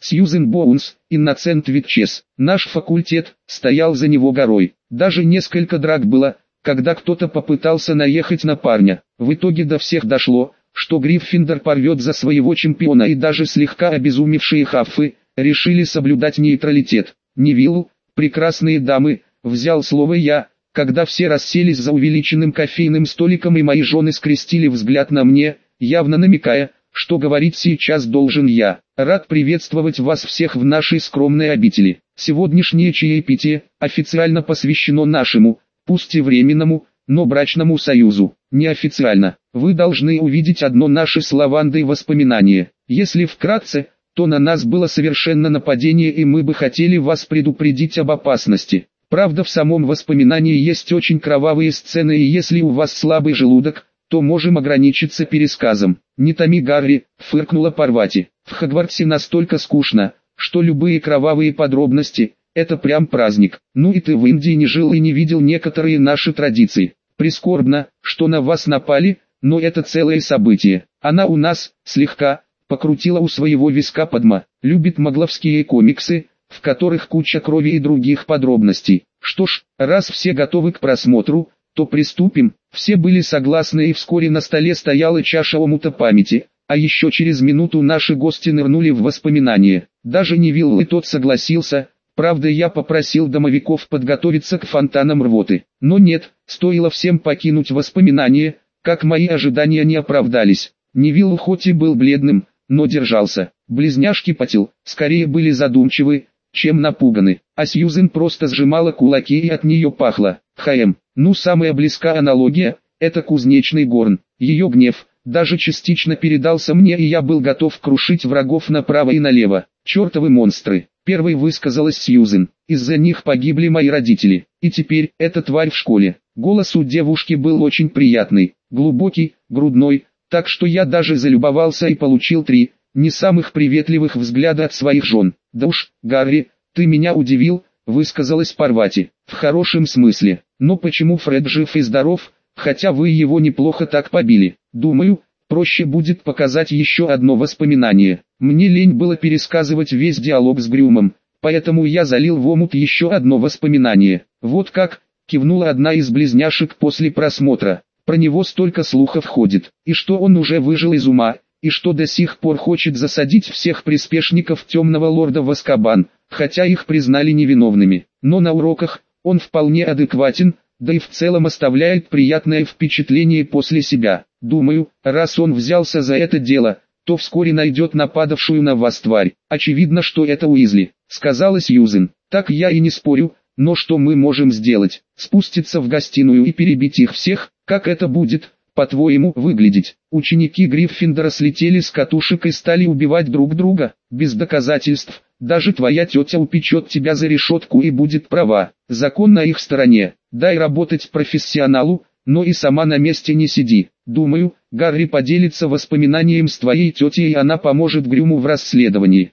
Сьюзен Боунс, Инноцент Витчес. Наш факультет стоял за него горой. Даже несколько драк было, когда кто-то попытался наехать на парня. В итоге до всех дошло, что Гриффиндор порвет за своего чемпиона, и даже слегка обезумевшие хаффы решили соблюдать нейтралитет. Невилл, прекрасные дамы, взял слово я, когда все расселись за увеличенным кофейным столиком и мои жены скрестили взгляд на мне, явно намекая, что говорить сейчас должен я. Рад приветствовать вас всех в нашей скромной обители. Сегодняшнее чаепитие официально посвящено нашему, пусть и временному, но брачному союзу. Неофициально. Вы должны увидеть одно наше с Лавандой воспоминание. Если вкратце, то на нас было совершено нападение, и мы бы хотели вас предупредить об опасности. Правда, в самом воспоминании есть очень кровавые сцены, и если у вас слабый желудок, то можем ограничиться пересказом. «Не томи, Гарри», — фыркнула Парвати. «В Хогвартсе настолько скучно, что любые кровавые подробности — это прям праздник. Ну и ты в Индии не жил и не видел некоторые наши традиции. Прискорбно, что на вас напали, но это целое событие. Она у нас, слегка, покрутила у своего виска Падма, любит магловские комиксы, в которых куча крови и других подробностей. Что ж, раз все готовы к просмотру, то приступим». Все были согласны, и вскоре на столе стояла чаша омута памяти, а еще через минуту наши гости нырнули в воспоминания. Даже Невилл и тот согласился. Правда, я попросил домовиков подготовиться к фонтанам рвоты. Но нет, стоило всем покинуть воспоминания, как мои ожидания не оправдались. Невилл хоть и был бледным, но держался. Близняшки Патил, скорее были задумчивы, чем напуганы, а Сьюзен просто сжимала кулаки, и от нее пахло. Ну, самая близка аналогия – это кузнечный горн. Ее гнев даже частично передался мне, и я был готов крушить врагов направо и налево. «Чертовы монстры!» – первой высказалась Сьюзен. «Из-за них погибли мои родители. И теперь эта тварь в школе». Голос у девушки был очень приятный, глубокий, грудной, так что я даже залюбовался и получил 3 не самых приветливых взгляда от своих жен. «Да уж, Гарри, ты меня удивил», — высказалась Парвати. «В хорошем смысле. Но почему Фред жив и здоров, хотя вы его неплохо так побили? Думаю, проще будет показать еще одно воспоминание. Мне лень было пересказывать весь диалог с Грюмом, поэтому я залил в омут еще одно воспоминание». «Вот как», — кивнула одна из близняшек после просмотра. «Про него столько слухов ходит, и что он уже выжил из ума, и что до сих пор хочет засадить всех приспешников Темного Лорда в Азкабан, хотя их признали невиновными. Но на уроках он вполне адекватен, да и в целом оставляет приятное впечатление после себя. Думаю, раз он взялся за это дело, то вскоре найдет нападавшую на вас тварь. Очевидно, что это Уизли», — сказала Сьюзен. «Так я и не спорю, но что мы можем сделать? Спуститься в гостиную и перебить их всех? Как это будет, по-твоему, выглядеть?» Ученики Гриффиндора слетели с катушек и стали убивать друг друга, без доказательств. Даже твоя тетя упечет тебя за решетку и будет права. Закон на их стороне. Дай работать профессионалу, но и сама на месте не сиди. Думаю, Гарри поделится воспоминанием с твоей тетей, и она поможет Грюму в расследовании.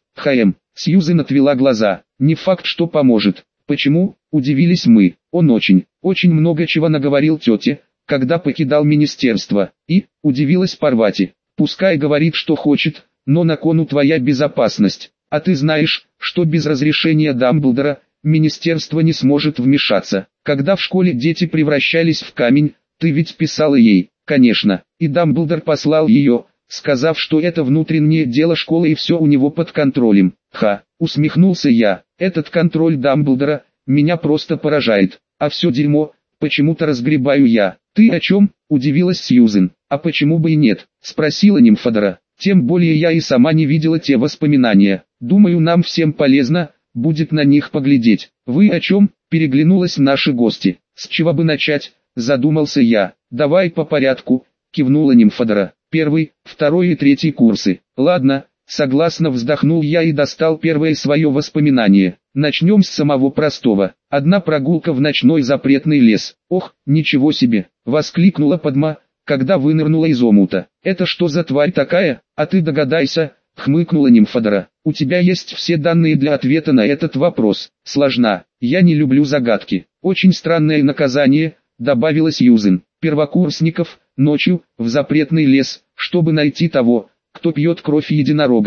Сьюзен отвела глаза. «Не факт, что поможет». «Почему?» – удивились мы. «Он очень много чего наговорил тете, когда покидал министерство». «И?» – удивилась Парвати. «Пускай говорит, что хочет, но на кону твоя безопасность. А ты знаешь, что без разрешения Дамблдора министерство не сможет вмешаться. Когда в школе дети превращались в камень, ты ведь писала ей». «Конечно, и Дамблдор послал ее, сказав, что это внутреннее дело школы и все у него под контролем». Усмехнулся я. «Этот контроль Дамблдора меня просто поражает, а все дерьмо почему-то разгребаю я». «Ты о чем?» – удивилась Сьюзен. «А почему бы и нет?» – спросила Нимфодора. «Тем более я и сама не видела те воспоминания. Думаю, нам всем полезно будет на них поглядеть». «Вы о чем?» – переглянулась наши гости. «С чего бы начать?» – задумался я. «Давай по порядку», – кивнула Нимфодора. «1, 2 и 3 курсы». «Ладно», – согласно вздохнул я и достал первое свое воспоминание. «Начнем с самого простого. Одна прогулка в ночной запретный лес». «Ох, ничего себе!» – воскликнула Падма, когда вынырнула из омута. «Это что за тварь такая? А ты догадайся», — хмыкнула Нимфодора. «У тебя есть все данные для ответа на этот вопрос». «Сложна. Я не люблю загадки». «Очень странное наказание», — добавила Сьюзен. «Первокурсников, ночью, в запретный лес, чтобы найти того, кто пьет кровь единорогов».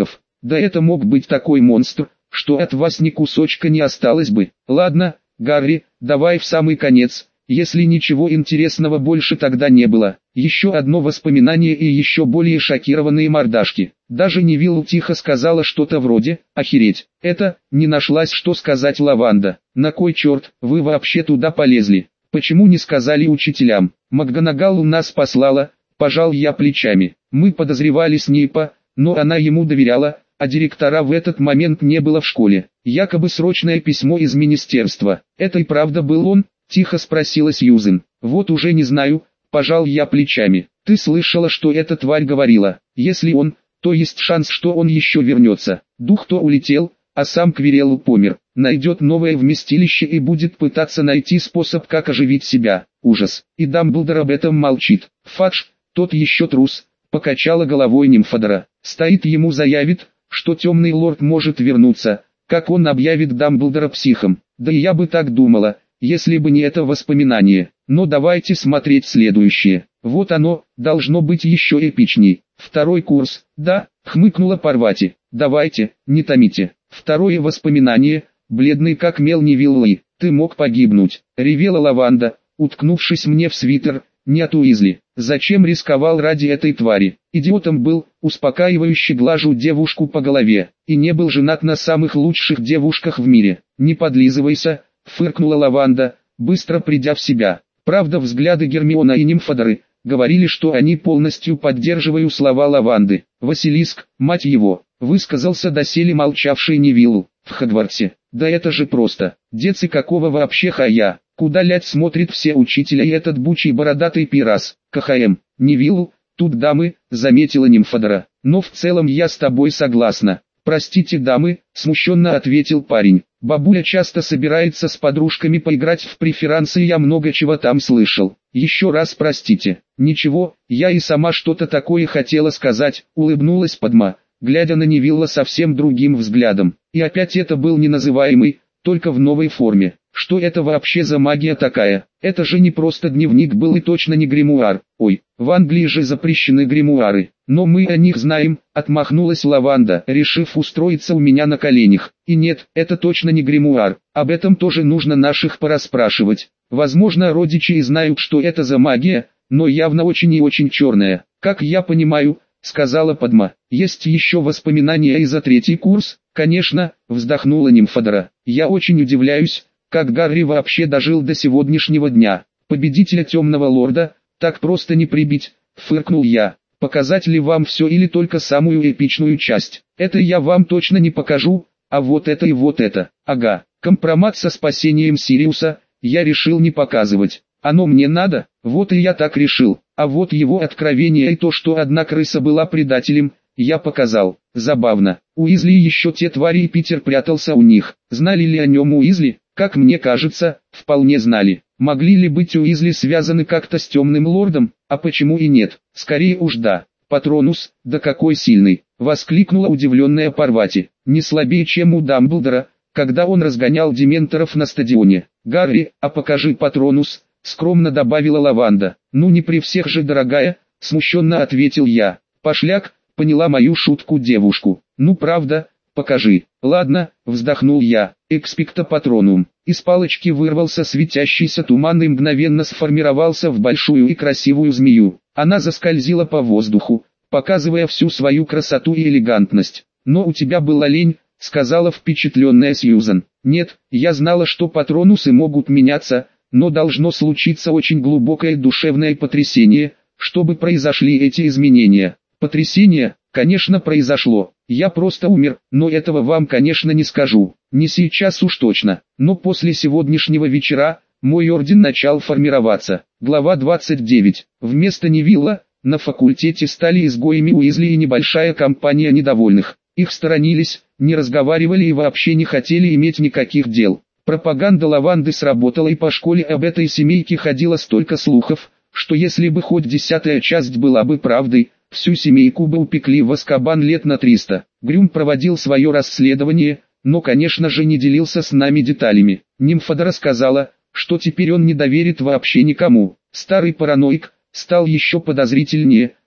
Да это мог быть такой монстр, что от вас ни кусочка не осталось бы. Ладно, Гарри, давай в самый конец, если ничего интересного больше тогда не было. Еще одно воспоминание и еще более шокированные мордашки. Даже Невилл тихо сказала что-то вроде «Охереть». Это, не нашлась что сказать Лаванда. На кой черт, вы вообще туда полезли? Почему не сказали учителям? МакГонагал нас послала, пожал я плечами. Мы подозревали Снейпа, но она ему доверяла, а директора в этот момент не было в школе. Якобы срочное письмо из министерства. Это и правда был он? Тихо спросила Сьюзен. Вот уже не знаю, пожал я плечами. Ты слышала, что эта тварь говорила? Если он, то есть шанс, что он еще вернется. Дух-то улетел, а сам Квирелл помер. Найдет новое вместилище и будет пытаться найти способ, как оживить себя. Ужас. И Дамблдор об этом молчит. Фадж, тот еще трус, покачала головой Нимфодора. Стоит ему заявит, что темный лорд может вернуться, как он объявит Дамблдора психом. Да и я бы так думала, если бы не это воспоминание. Но давайте смотреть следующее. Вот оно, должно быть еще эпичней. Второй курс, да, хмыкнула Парвати. Давайте, не томите. Второе воспоминание, бледный как мел Невилл. Ты мог погибнуть, ревела Лаванда, уткнувшись мне в свитер. Нет, Уизли, зачем рисковал ради этой твари? Идиотом был, успокаивающе глажу девушку по голове, и не был женат на самых лучших девушках в мире. Не подлизывайся, фыркнула Лаванда, быстро придя в себя. Правда, взгляды Гермиона и Нимфодоры говорили, что они полностью поддерживают слова Лаванды. Василиск, мать его, высказался доселе молчавший Невилл. В Хогвартсе, да это же просто, децы какого вообще хая? Куда лять смотрит все учителя и этот бучий бородатый пирас, КХМ, Невилл, тут дамы, заметила Нимфодора, но в целом я с тобой согласна. Простите дамы, смущенно ответил парень, бабуля часто собирается с подружками поиграть в преферансы и я много чего там слышал. Еще раз простите. Ничего, я и сама что-то такое хотела сказать, улыбнулась Падма, глядя на Невилла совсем другим взглядом. И опять это был неназываемый, только в новой форме. Что это вообще за магия такая? Это же не просто дневник был и точно не гримуар. Ой, в Англии же запрещены гримуары. Но мы о них знаем, отмахнулась Лаванда, решив устроиться у меня на коленях. И нет, это точно не гримуар. Об этом тоже нужно наших порасспрашивать. Возможно, родичи и знают, что это за магия, но явно очень и очень черная. Как я понимаю, сказала Падма. Есть еще воспоминания и за третий курс? Конечно, вздохнула Нимфодора. Я очень удивляюсь, как Гарри вообще дожил до сегодняшнего дня. Победителя темного лорда так просто не прибить, фыркнул я. Показать ли вам все или только самую эпичную часть? Это я вам точно не покажу, а вот это и вот это. Ага, компромат со спасением Сириуса я решил не показывать. Оно мне надо? Вот и я так решил. А вот его откровение и то, что одна крыса была предателем, я показал. Забавно. Уизли еще те твари и Питер прятался у них. Знали ли о нем Уизли? Как мне кажется, вполне знали. Могли ли быть Уизли связаны как-то с темным лордом? А почему и нет? Скорее уж да. Патронус, да какой сильный! Воскликнула удивленная Парвати. Не слабее, чем у Дамблдора, когда он разгонял дементоров на стадионе. Гарри, а покажи Патронус, скромно добавила Лаванда. Ну не при всех же, дорогая, смущенно ответил я. Пошляк, поняла мою шутку девушку. Ну правда, покажи. Ладно, вздохнул я. Экспекто патронум. Из палочки вырвался светящийся туман и мгновенно сформировался в большую и красивую змею. Она заскользила по воздуху, показывая всю свою красоту и элегантность. Но у тебя была лень, сказала впечатленная Сьюзан. Нет, я знала, что патронусы могут меняться, но должно случиться очень глубокое душевное потрясение, чтобы произошли эти изменения. Потрясение, конечно, произошло. Я просто умер, но этого вам, конечно, не скажу. Не сейчас уж точно. Но после сегодняшнего вечера мой орден начал формироваться. Глава 29. Вместо Невилла на факультете стали изгоями Уизли и небольшая компания недовольных. Их сторонились, не разговаривали и вообще не хотели иметь никаких дел. Пропаганда Лаванды сработала, и по школе об этой семейке ходило столько слухов, что если бы хоть 10-я часть была бы правдой, всю семейку бы упекли в Азкабан лет на 300. Грюм проводил свое расследование, но, конечно же, не делился с нами деталями. Нимфодора сказала, что теперь он не доверит вообще никому. Старый параноик стал еще подозрительнее,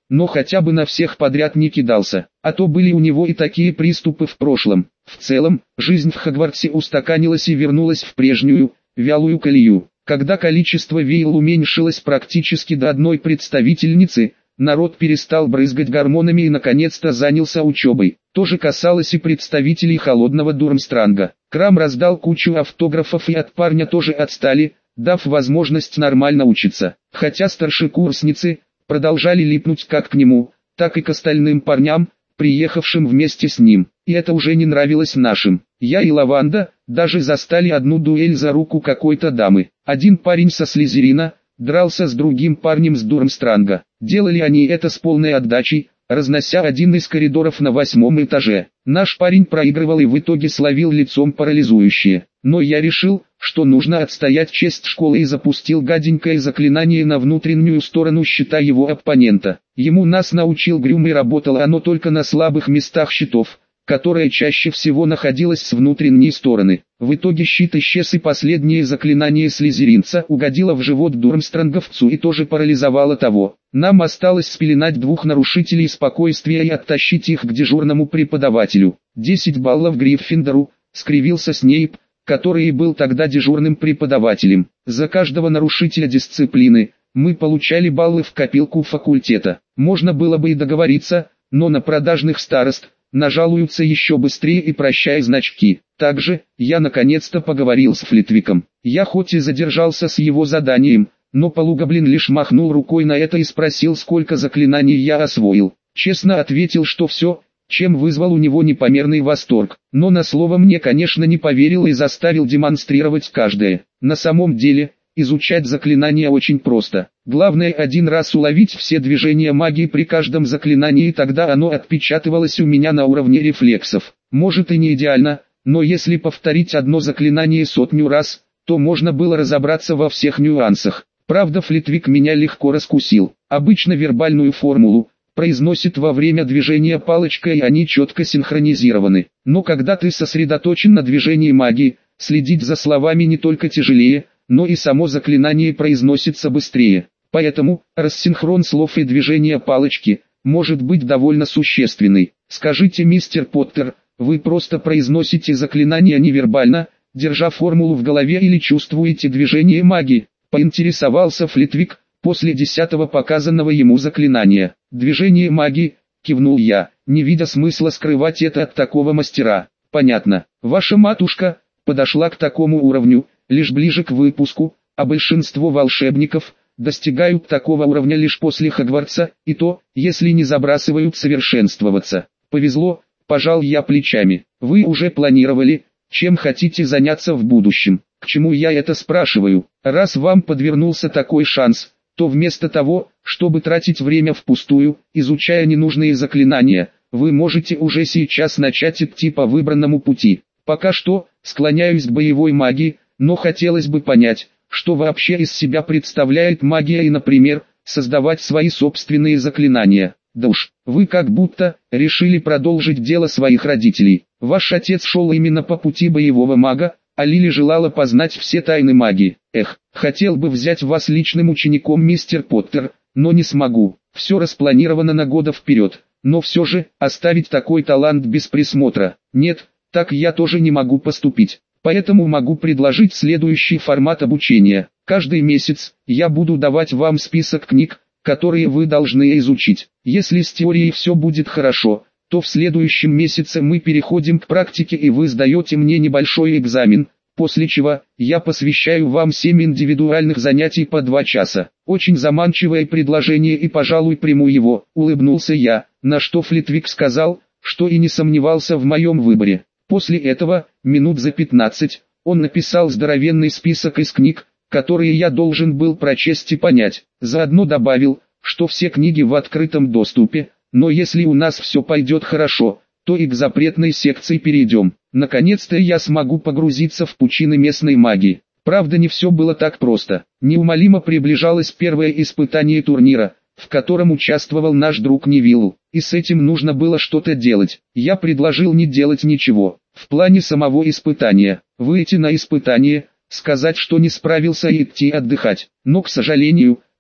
но хотя бы на всех подряд не кидался, а то были у него и такие приступы в прошлом. В целом, жизнь в Хогвартсе устаканилась и вернулась в прежнюю, вялую колею. Когда количество вейл уменьшилось практически до одной представительницы, народ перестал брызгать гормонами и наконец-то занялся учебой. То же касалось и представителей холодного Дурмстранга. Крам раздал кучу автографов и от парня тоже отстали, дав возможность нормально учиться. Хотя старшекурсницы продолжали липнуть как к нему, так и к остальным парням, приехавшим вместе с ним. И это уже не нравилось нашим. Я и Лаванда даже застали одну дуэль за руку какой-то дамы. Один парень со Слизерина дрался с другим парнем с Дурмстранга. Делали они это с полной отдачей, разнося один из коридоров на 8-м этаже. Наш парень проигрывал и в итоге словил лицом парализующее. Но я решил, что нужно отстоять честь школы и запустил гаденькое заклинание на внутреннюю сторону щита его оппонента. Ему нас научил Грюм и работало оно только на слабых местах щитов, которая чаще всего находилась с внутренней стороны. В итоге щит исчез и последнее заклинание слизеринца угодило в живот Дурмстранговцу и тоже парализовало того. Нам осталось спеленать двух нарушителей спокойствия и оттащить их к дежурному преподавателю. 10 баллов Гриффиндору, скривился Снейп, который и был тогда дежурным преподавателем. За каждого нарушителя дисциплины мы получали баллы в копилку факультета. Можно было бы и договориться, но на продажных старост нажалуются еще быстрее и прощай значки. Также, я наконец-то поговорил с Флитвиком. Я хоть и задержался с его заданием, но Полугоблин лишь махнул рукой на это и спросил, сколько заклинаний я освоил. Честно ответил, что все, чем вызвал у него непомерный восторг. Но на слово мне, конечно, не поверил и заставил демонстрировать каждое. На самом деле, изучать заклинания очень просто. Главное один раз уловить все движения магии при каждом заклинании, и тогда оно отпечатывалось у меня на уровне рефлексов. Может и не идеально, но если повторить одно заклинание 100 раз, то можно было разобраться во всех нюансах. Правда, Флитвик меня легко раскусил. Обычно вербальную формулу произносит во время движения палочкой, и они четко синхронизированы. Но когда ты сосредоточен на движении магии, следить за словами не только тяжелее, но и само заклинание произносится быстрее. Поэтому, рассинхрон слов и движения палочки может быть довольно существенный. Скажите, мистер Поттер, вы просто произносите заклинание невербально, держа формулу в голове, или чувствуете движение магии? Поинтересовался Флитвик после 10-го показанного ему заклинания. Движение магии, кивнул я, не видя смысла скрывать это от такого мастера. Понятно. Ваша матушка подошла к такому уровню лишь ближе к выпуску, а большинство волшебников достигают такого уровня лишь после Хогвартса, и то, если не забрасывают совершенствоваться. Повезло, пожал я плечами. Вы уже планировали, чем хотите заняться в будущем? К чему я это спрашиваю? Раз вам подвернулся такой шанс, то вместо того, чтобы тратить время впустую, изучая ненужные заклинания, вы можете уже сейчас начать идти по выбранному пути. Пока что, склоняюсь к боевой магии, но хотелось бы понять, что вообще из себя представляет магия и, например, создавать свои собственные заклинания. Да уж, вы как будто решили продолжить дело своих родителей. Ваш отец шел именно по пути боевого мага, а Лили желала познать все тайны магии. Эх, хотел бы взять вас личным учеником, мистер Поттер, но не смогу. Все распланировано на года вперед, но все же, оставить такой талант без присмотра. Нет, так я тоже не могу поступить. Поэтому могу предложить следующий формат обучения. Каждый месяц я буду давать вам список книг, которые вы должны изучить. Если с теорией все будет хорошо, то в следующем месяце мы переходим к практике, и вы сдаете мне небольшой экзамен, после чего я посвящаю вам 7 индивидуальных занятий по 2 часа. Очень заманчивое предложение, и, пожалуй, приму его, улыбнулся я, на что Флитвик сказал, что и не сомневался в моем выборе. После этого, минут за 15, он написал здоровенный список из книг, которые я должен был прочесть и понять. Заодно добавил, что все книги в открытом доступе, но если у нас все пойдет хорошо, то и к запретной секции перейдем. Наконец-то я смогу погрузиться в пучины местной магии. Правда, не все было так просто. Неумолимо приближалось первое испытание турнира, в котором участвовал наш друг Невилл, и с этим нужно было что-то делать. Я предложил не делать ничего. В плане самого испытания, выйти на испытание, сказать, что не справился, и идти отдыхать. Но, к сожалению,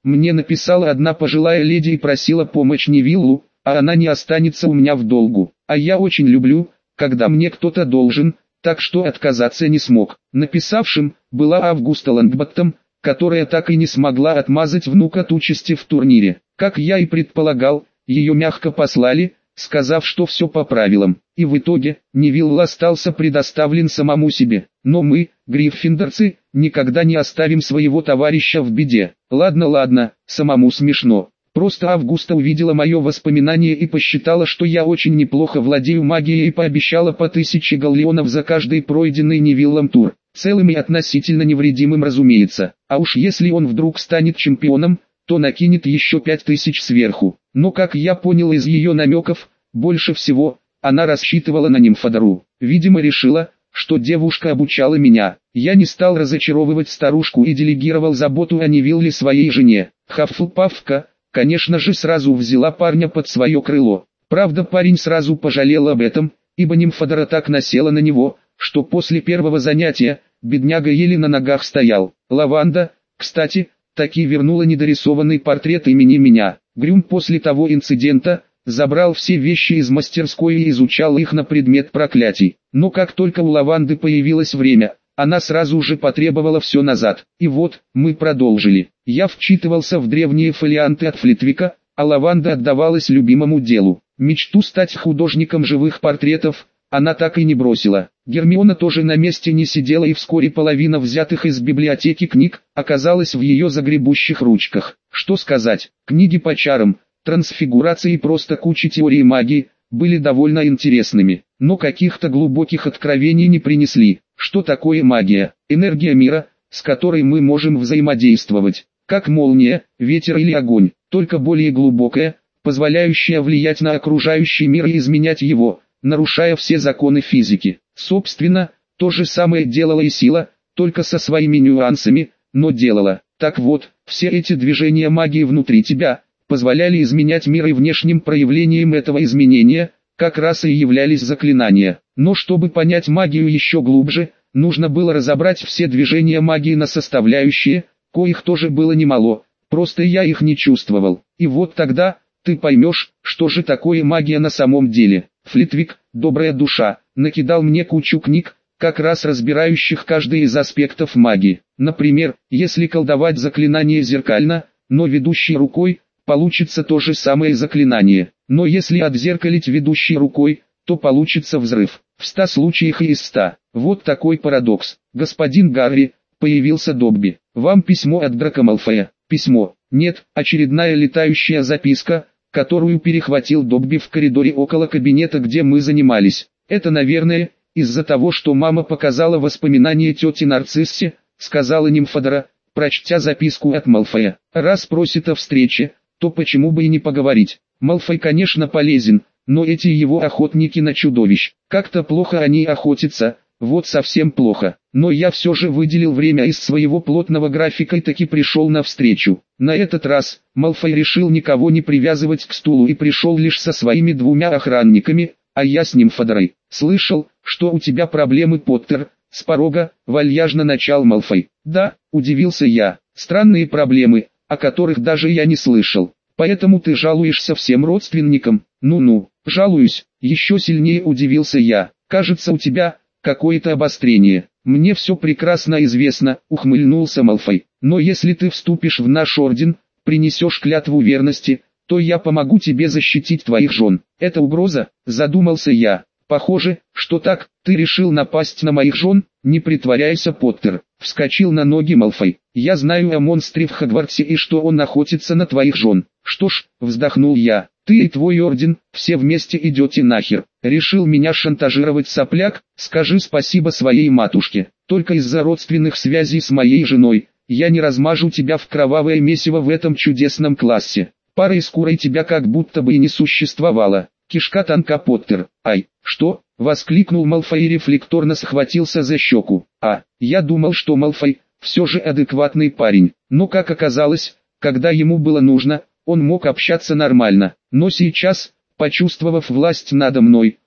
Мне написала одна пожилая леди и просила помочь Невиллу, а она не останется у меня в долгу. А я очень люблю, когда мне кто-то должен, так что отказаться не смог. Написавшим была Августа Лонгботтом, которая так и не смогла отмазать внука от участи в турнире. Как я и предполагал, ее мягко послали, сказав, что все по правилам. И в итоге, Невилл остался предоставлен самому себе. Но мы, гриффиндорцы, никогда не оставим своего товарища в беде. Ладно, самому смешно. Просто Августа увидела мое воспоминание и посчитала, что я очень неплохо владею магией и пообещала по 1000 галлеонов за каждый пройденный Невиллом тур. Целым и относительно невредимым, разумеется. А уж если он вдруг станет чемпионом, то накинет еще 5000 сверху. Но как я понял из ее намеков, больше всего она рассчитывала на Нимфодору. Видимо, решила, что девушка обучала меня. Я не стал разочаровывать старушку и делегировал заботу о Невилле своей жене. Хаффлпафка, конечно же, сразу взяла парня под свое крыло. Правда, парень сразу пожалел об этом, ибо Нимфодора так насела на него, что после первого занятия бедняга еле на ногах стоял. Лаванда, кстати, таки вернула недорисованный портрет имени меня. Грюм после того инцидента забрал все вещи из мастерской и изучал их на предмет проклятий. Но как только у Лаванды появилось время, она сразу же потребовала все назад. И вот, мы продолжили. Я вчитывался в древние фолианты от Флитвика, а Лаванда отдавалась любимому делу. Мечту стать художником живых портретов она так и не бросила. Гермиона тоже на месте не сидела, и вскоре половина взятых из библиотеки книг оказалась в ее загребущих ручках. Что сказать, книги по чарам, трансфигурации и просто куча теории магии были довольно интересными, но каких-то глубоких откровений не принесли. Что такое магия? Энергия мира, с которой мы можем взаимодействовать, как молния, ветер или огонь, только более глубокая, позволяющая влиять на окружающий мир и изменять его, нарушая все законы физики. Собственно, то же самое делала и сила, только со своими нюансами, но делала. Так вот, все эти движения магии внутри тебя позволяли изменять мир, и внешним проявлением этого изменения как раз и являлись заклинания. Но чтобы понять магию еще глубже, нужно было разобрать все движения магии на составляющие, коих тоже было немало, просто я их не чувствовал. И вот тогда ты поймешь, что же такое магия на самом деле. Флитвик, добрая душа, накидал мне кучу книг, как раз разбирающих каждый из аспектов магии. Например, если колдовать заклинание зеркально, но ведущей рукой, получится то же самое заклинание. Но если отзеркалить ведущей рукой, то получится взрыв. В 100 случаях из 100. Вот такой парадокс. Господин Гарри, появился Добби. Вам письмо от Драко Малфоя. Письмо. Нет, очередная летающая записка, которую перехватил Добби в коридоре около кабинета, где мы занимались. Это, наверное, из-за того, что мама показала воспоминания тети Нарциссе, сказала Нимфодора, прочтя записку от Малфоя. Раз просит о встрече, то почему бы и не поговорить. Малфой, конечно, полезен, но эти его охотники на чудовищ, как-то плохо они охотятся, вот совсем плохо. Но я все же выделил время из своего плотного графика и таки пришел на встречу. На этот раз Малфой решил никого не привязывать к стулу и пришел лишь со своими 2 охранниками, а я с Нимфодорой. «Слышал, что у тебя проблемы, Поттер?» С порога вальяжно начал Малфой. «Да», удивился я, «странные проблемы, о которых даже я не слышал. Поэтому ты жалуешься всем родственникам?» «Ну-ну, жалуюсь», еще сильнее удивился я. «Кажется, у тебя какое-то обострение». «Мне все прекрасно известно», ухмыльнулся Малфой. «Но если ты вступишь в наш орден, принесешь клятву верности, то я помогу тебе защитить твоих жен». «Это угроза?» задумался я. «Похоже, что так. Ты решил напасть на моих жен?» «Не притворяйся, Поттер», вскочил на ноги Малфой. «Я знаю о монстре в Хогвартсе и что он охотится на твоих жен». «Что ж», вздохнул я, «ты и твой орден, все вместе идете нахер. Решил меня шантажировать, сопляк? Скажи спасибо своей матушке. Только из-за родственных связей с моей женой я не размажу тебя в кровавое месиво в этом чудесном классе. Парой с курой тебя как будто бы и не существовало. Кишка тонка, Поттер». «Ай, что?» — воскликнул Малфой и рефлекторно схватился за щеку. Я думал, что Малфой все же адекватный парень, но как оказалось, когда ему было нужно, он мог общаться нормально. Но сейчас, почувствовав власть надо мной,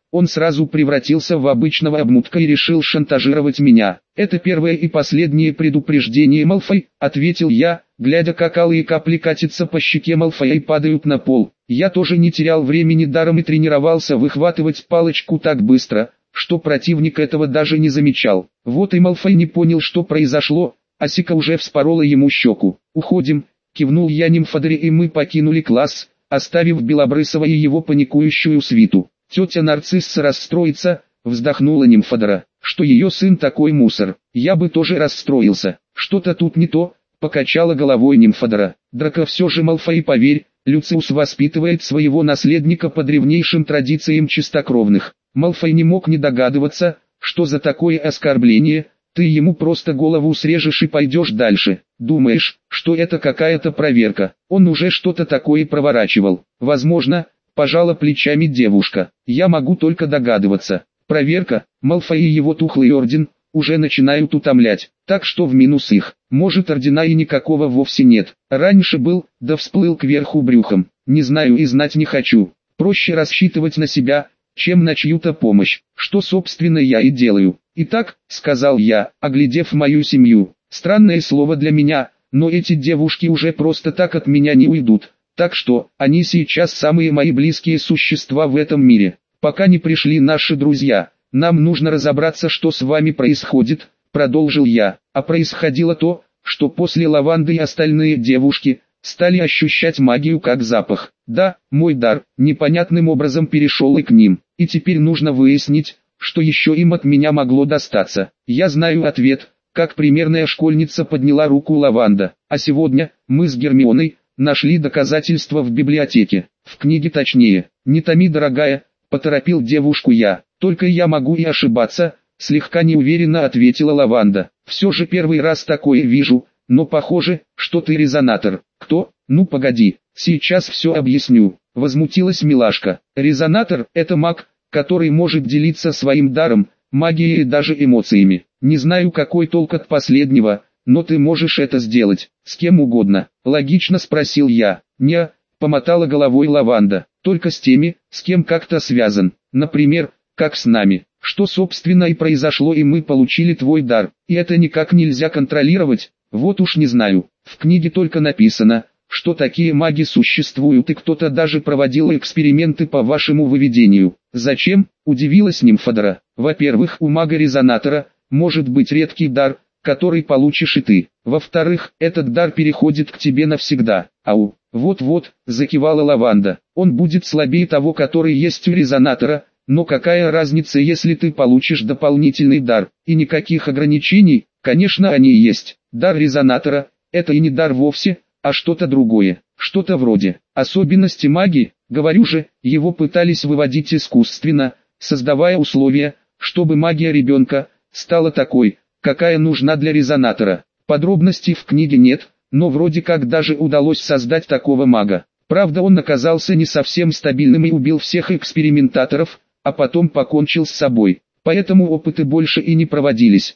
он сразу превратился в обычного обмутка и решил шантажировать меня. «Это первое и последнее предупреждение, Малфой», — ответил я, глядя, как алые капли катятся по щеке Малфоя и падают на пол. Я тоже не терял времени даром и тренировался выхватывать палочку так быстро, что противник этого даже не замечал. Вот и Малфой не понял, что произошло, а Сика уже вспорола ему щеку. «Уходим», — кивнул я Нимфодоре, и мы покинули класс, оставив Белобрысова и его паникующую свиту. Тетя Нарцисса расстроится, вздохнула Нимфодора, что ее сын такой мусор. Я бы тоже расстроился. Что-то тут не то, покачала головой Нимфодора. Драко, все же, Малфой, поверь, Люциус воспитывает своего наследника по древнейшим традициям чистокровных. Малфой не мог не догадываться, что за такое оскорбление, ты ему просто голову срежешь и пойдешь дальше. Думаешь, что это какая-то проверка? Он уже что-то такое проворачивал. Возможно, пожала плечами девушка. Я могу только догадываться. Проверка, Малфой и его тухлый орден, уже начинают утомлять. Так что в минус их. Может, ордена и никакого вовсе нет. Раньше был, да всплыл кверху брюхом. Не знаю и знать не хочу. Проще рассчитывать на себя, чем на чью-то помощь. Что собственно я и делаю. «Итак», — сказал я, оглядев мою семью, — странное слово для меня, но эти девушки уже просто так от меня не уйдут. Так что, они сейчас самые мои близкие существа в этом мире. Пока не пришли наши друзья, нам нужно разобраться, что с вами происходит», — продолжил я. А происходило то, что после Лаванды и остальные девушки стали ощущать магию как запах. Да, мой дар непонятным образом перешел и к ним, и теперь нужно выяснить, что еще им от меня могло достаться. Я знаю ответ, как примерная школьница подняла руку Лаванда. А сегодня, мы с Гермионой, нашли доказательства в библиотеке. В книге точнее. «Не томи, дорогая», — поторопил девушку я. «Только я могу и ошибаться», — слегка неуверенно ответила Лаванда. «Все же первый раз такое вижу, но похоже, что ты резонатор». «Кто? Ну погоди, сейчас все объясню», — возмутилась милашка. «Резонатор — это маг, который может делиться своим даром, магией и даже эмоциями. Не знаю, какой толк от последнего, но ты можешь это сделать, с кем угодно». «Логично?» — спросил я. «Не», — помотала головой Лаванда, — «только с теми, с кем как-то связан. Например, как с нами. Что собственно и произошло, и мы получили твой дар. И это никак нельзя контролировать, вот уж не знаю. В книге только написано, что такие маги существуют, и кто-то даже проводил эксперименты по вашему выведению». «Зачем?» – удивилась Нимфодора. «Во-первых, у мага-резонатора может быть редкий дар, который получишь и ты. Во-вторых, этот дар переходит к тебе навсегда». «Ау, вот-вот», – закивала Лаванда. «Он будет слабее того, который есть у резонатора, но какая разница, если ты получишь дополнительный дар? И никаких ограничений, конечно, они есть. Дар резонатора – это и не дар вовсе, а что-то другое, что-то вроде особенности магии. Говорю же, его пытались выводить искусственно, создавая условия, чтобы магия ребенка стала такой, какая нужна для резонатора. Подробностей в книге нет, но вроде как даже удалось создать такого мага. Правда, он оказался не совсем стабильным и убил всех экспериментаторов, а потом покончил с собой. Поэтому опыты больше и не проводились.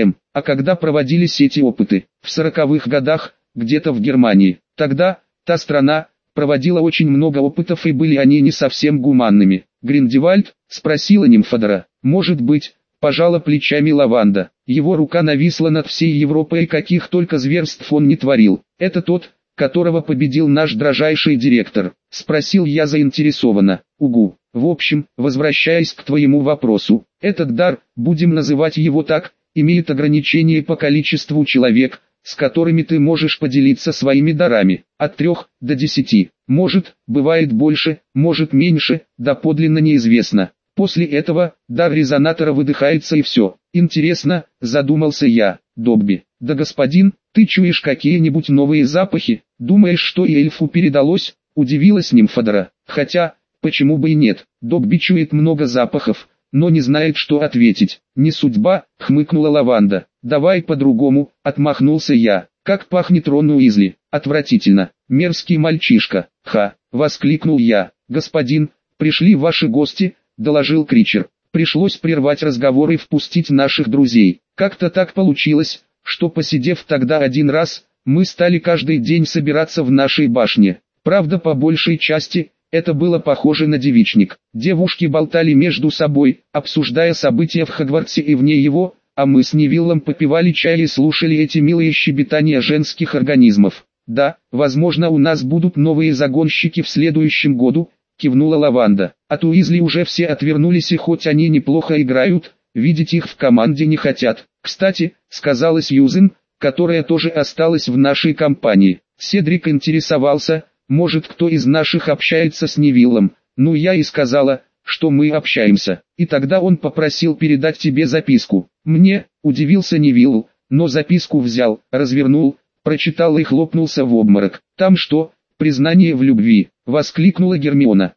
А когда проводились эти опыты? В 40-х годах, где-то в Германии. Тогда, та страна, проводила очень много опытов, и были они не совсем гуманными. «Гриндевальд?» – спросила Нимфодора. «Может быть», – пожала плечами Лаванда. «Его рука нависла над всей Европой, и каких только зверств он не творил. Это тот, которого победил наш дрожайший директор?» – спросил я заинтересованно. «Угу. В общем, возвращаясь к твоему вопросу, этот дар, будем называть его так, имеет ограничение по количеству человек, с которыми ты можешь поделиться своими дарами, от 3 до 10, может, бывает больше, может меньше, доподлинно неизвестно. После этого, дар резонатора выдыхается и все. Интересно, задумался я. Добби, да господин, ты чуешь какие-нибудь новые запахи? Думаешь, что и эльфу передалось? Удивилась Нимфодора. Хотя, почему бы и нет, Добби чует много запахов, но не знает, что ответить. «Не судьба», — хмыкнула Лаванда. «Давай по-другому», — отмахнулся я. «Как пахнет Рон Уизли? Отвратительно. Мерзкий мальчишка». «Ха!» — воскликнул я. «Господин, пришли ваши гости», — доложил Кричер. Пришлось прервать разговор и впустить наших друзей. Как-то так получилось, что посидев тогда один раз, мы стали каждый день собираться в нашей башне. Правда, по большей части, это было похоже на девичник. Девушки болтали между собой, обсуждая события в Хогвартсе и вне его, а мы с Невиллом попивали чай и слушали эти милые щебетания женских организмов. «Да, возможно, у нас будут новые загонщики в следующем году», — кивнула Лаванда. «От Уизли уже все отвернулись, и хоть они неплохо играют, видеть их в команде не хотят. Кстати», — сказала Сьюзен, которая тоже осталась в нашей компании. Седрик интересовался, может, кто из наших общается с Невиллом. Ну, я и сказала, что мы общаемся. И тогда он попросил передать тебе записку. Мне, удивился Невилл, но записку взял, развернул, прочитал и хлопнулся в обморок. Там что? Признание в любви, воскликнула Гермиона.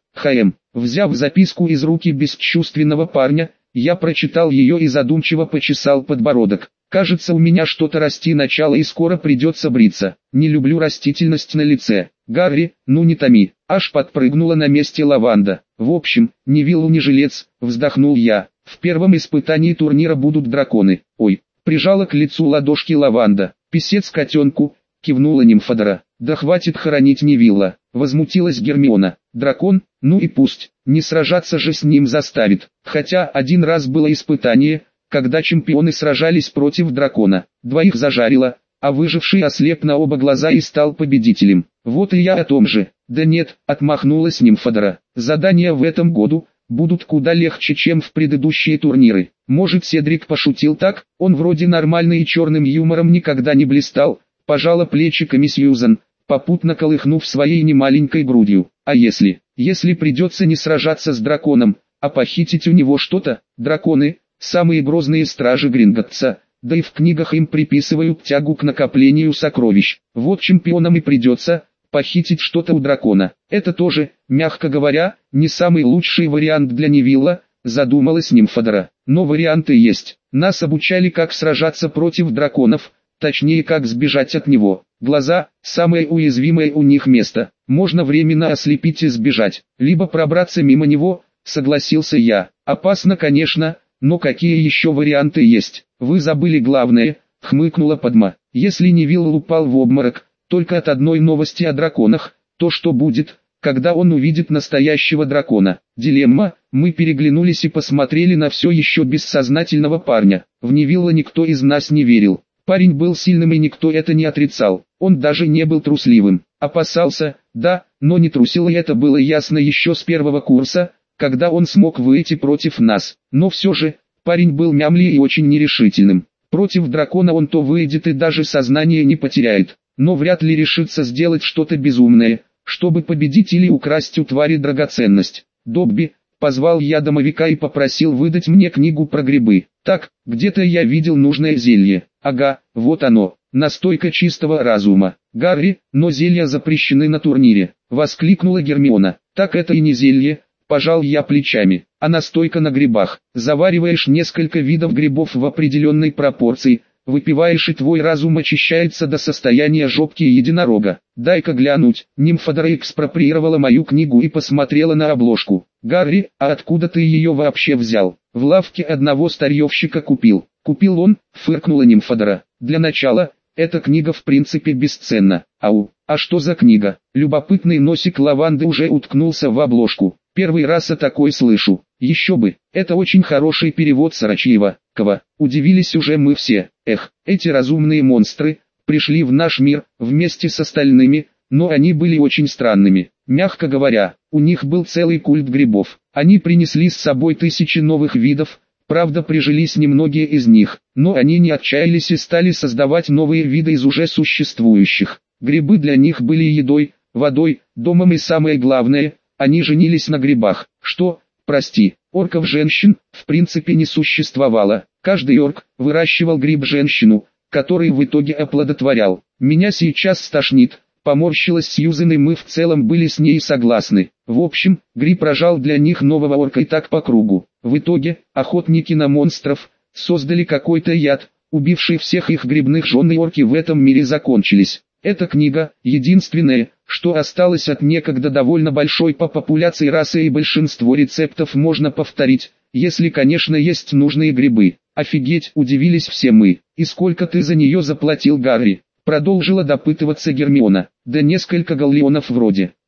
Взяв записку из руки бесчувственного парня, я прочитал ее и задумчиво почесал подбородок. Кажется, у меня что-то расти начало и скоро придется бриться. Не люблю растительность на лице. Гарри, ну не томи. Аж подпрыгнула на месте Лаванда. В общем, Невиллу не жилец, вздохнул я. В первом испытании турнира будут драконы. Ой, прижала к лицу ладошки Лаванда. Писец котенку, кивнула Нимфодора. Да хватит хоронить Невилла, возмутилась Гермиона. Дракон, ну и пусть, не сражаться же с ним заставит. Хотя один раз было испытание, когда чемпионы сражались против дракона. Двоих зажарило, а выживший ослеп на оба глаза и стал победителем. Вот и я о том же. Да нет, отмахнулась Нимфодора. Задания в этом году будут куда легче, чем в предыдущие турниры. Может, Седрик пошутил так, он вроде нормальный и черным юмором никогда не блистал, пожала плечиками Сьюзен, попутно колыхнув своей немаленькой грудью. А если придется не сражаться с драконом, а похитить у него что-то? Драконы — самые грозные стражи Гринготтса, да и в книгах им приписывают тягу к накоплению сокровищ. Вот чемпионам и придется похитить что-то у дракона. Это тоже, мягко говоря, не самый лучший вариант для Невилла, задумалась Нимфодора. Но варианты есть. Нас обучали, как сражаться против драконов, точнее, как сбежать от него. Глаза – самое уязвимое у них место. Можно временно ослепить и сбежать, либо пробраться мимо него, согласился я. Опасно, конечно, но какие еще варианты есть? Вы забыли главное, хмыкнула Падма. Если Невилл упал в обморок, только от одной новости о драконах, то что будет, когда он увидит настоящего дракона? Дилемма. Мы переглянулись и посмотрели на все еще бессознательного парня. В Невилла никто из нас не верил. Парень был сильным и никто это не отрицал. Он даже не был трусливым. Опасался, да, но не трусил, и это было ясно еще с первого курса, когда он смог выйти против нас. Но все же, парень был мямли и очень нерешительным. Против дракона он то выйдет и даже сознание не потеряет, но вряд ли решится сделать что-то безумное, чтобы победить или украсть у твари драгоценность. Добби, позвал я домовика и попросил выдать мне книгу про грибы. Так, где-то я видел нужное зелье. Ага, вот оно, настойка чистого разума. Гарри, но зелья запрещены на турнире, воскликнула Гермиона. Так это и не зелье, пожал я плечами, а настойка на грибах. Завариваешь несколько видов грибов в определенной пропорции, выпиваешь, и твой разум очищается до состояния жопки единорога. Дай-ка глянуть. Нимфодора экспроприировала мою книгу и посмотрела на обложку. Гарри, а откуда ты ее вообще взял? В лавке одного старьевщика купил. Купил он, фыркнула Нимфодора. Для начала, эта книга в принципе бесценна. Ау, а что за книга? Любопытный носик Лаванды уже уткнулся в обложку. Первый раз о такой слышу. Еще бы, это очень хороший перевод Сорочьего. Удивились уже мы все. Эх, эти разумные монстры пришли в наш мир вместе с остальными, но они были очень странными. Мягко говоря, у них был целый культ грибов. Они принесли с собой тысячи новых видов, правда прижились немногие из них, но они не отчаялись и стали создавать новые виды из уже существующих. Грибы для них были едой, водой, домом и самое главное, они женились на грибах. Что, прости, орков-женщин в принципе не существовало. Каждый орк выращивал гриб-женщину, который в итоге оплодотворял. Меня сейчас стошнит, поморщилась Сьюзен, и мы в целом были с ней согласны. В общем, гриб рожал для них нового орка и так по кругу. В итоге, охотники на монстров создали какой-то яд, убивший всех их грибных жен, и орки в этом мире закончились. Эта книга — единственное, что осталось от некогда довольно большой по популяции расы, и большинство рецептов можно повторить, если, конечно, есть нужные грибы. Офигеть, удивились все мы. И сколько ты за нее заплатил, Гарри? Продолжила допытываться Гермиона. Да несколько галлеонов вроде.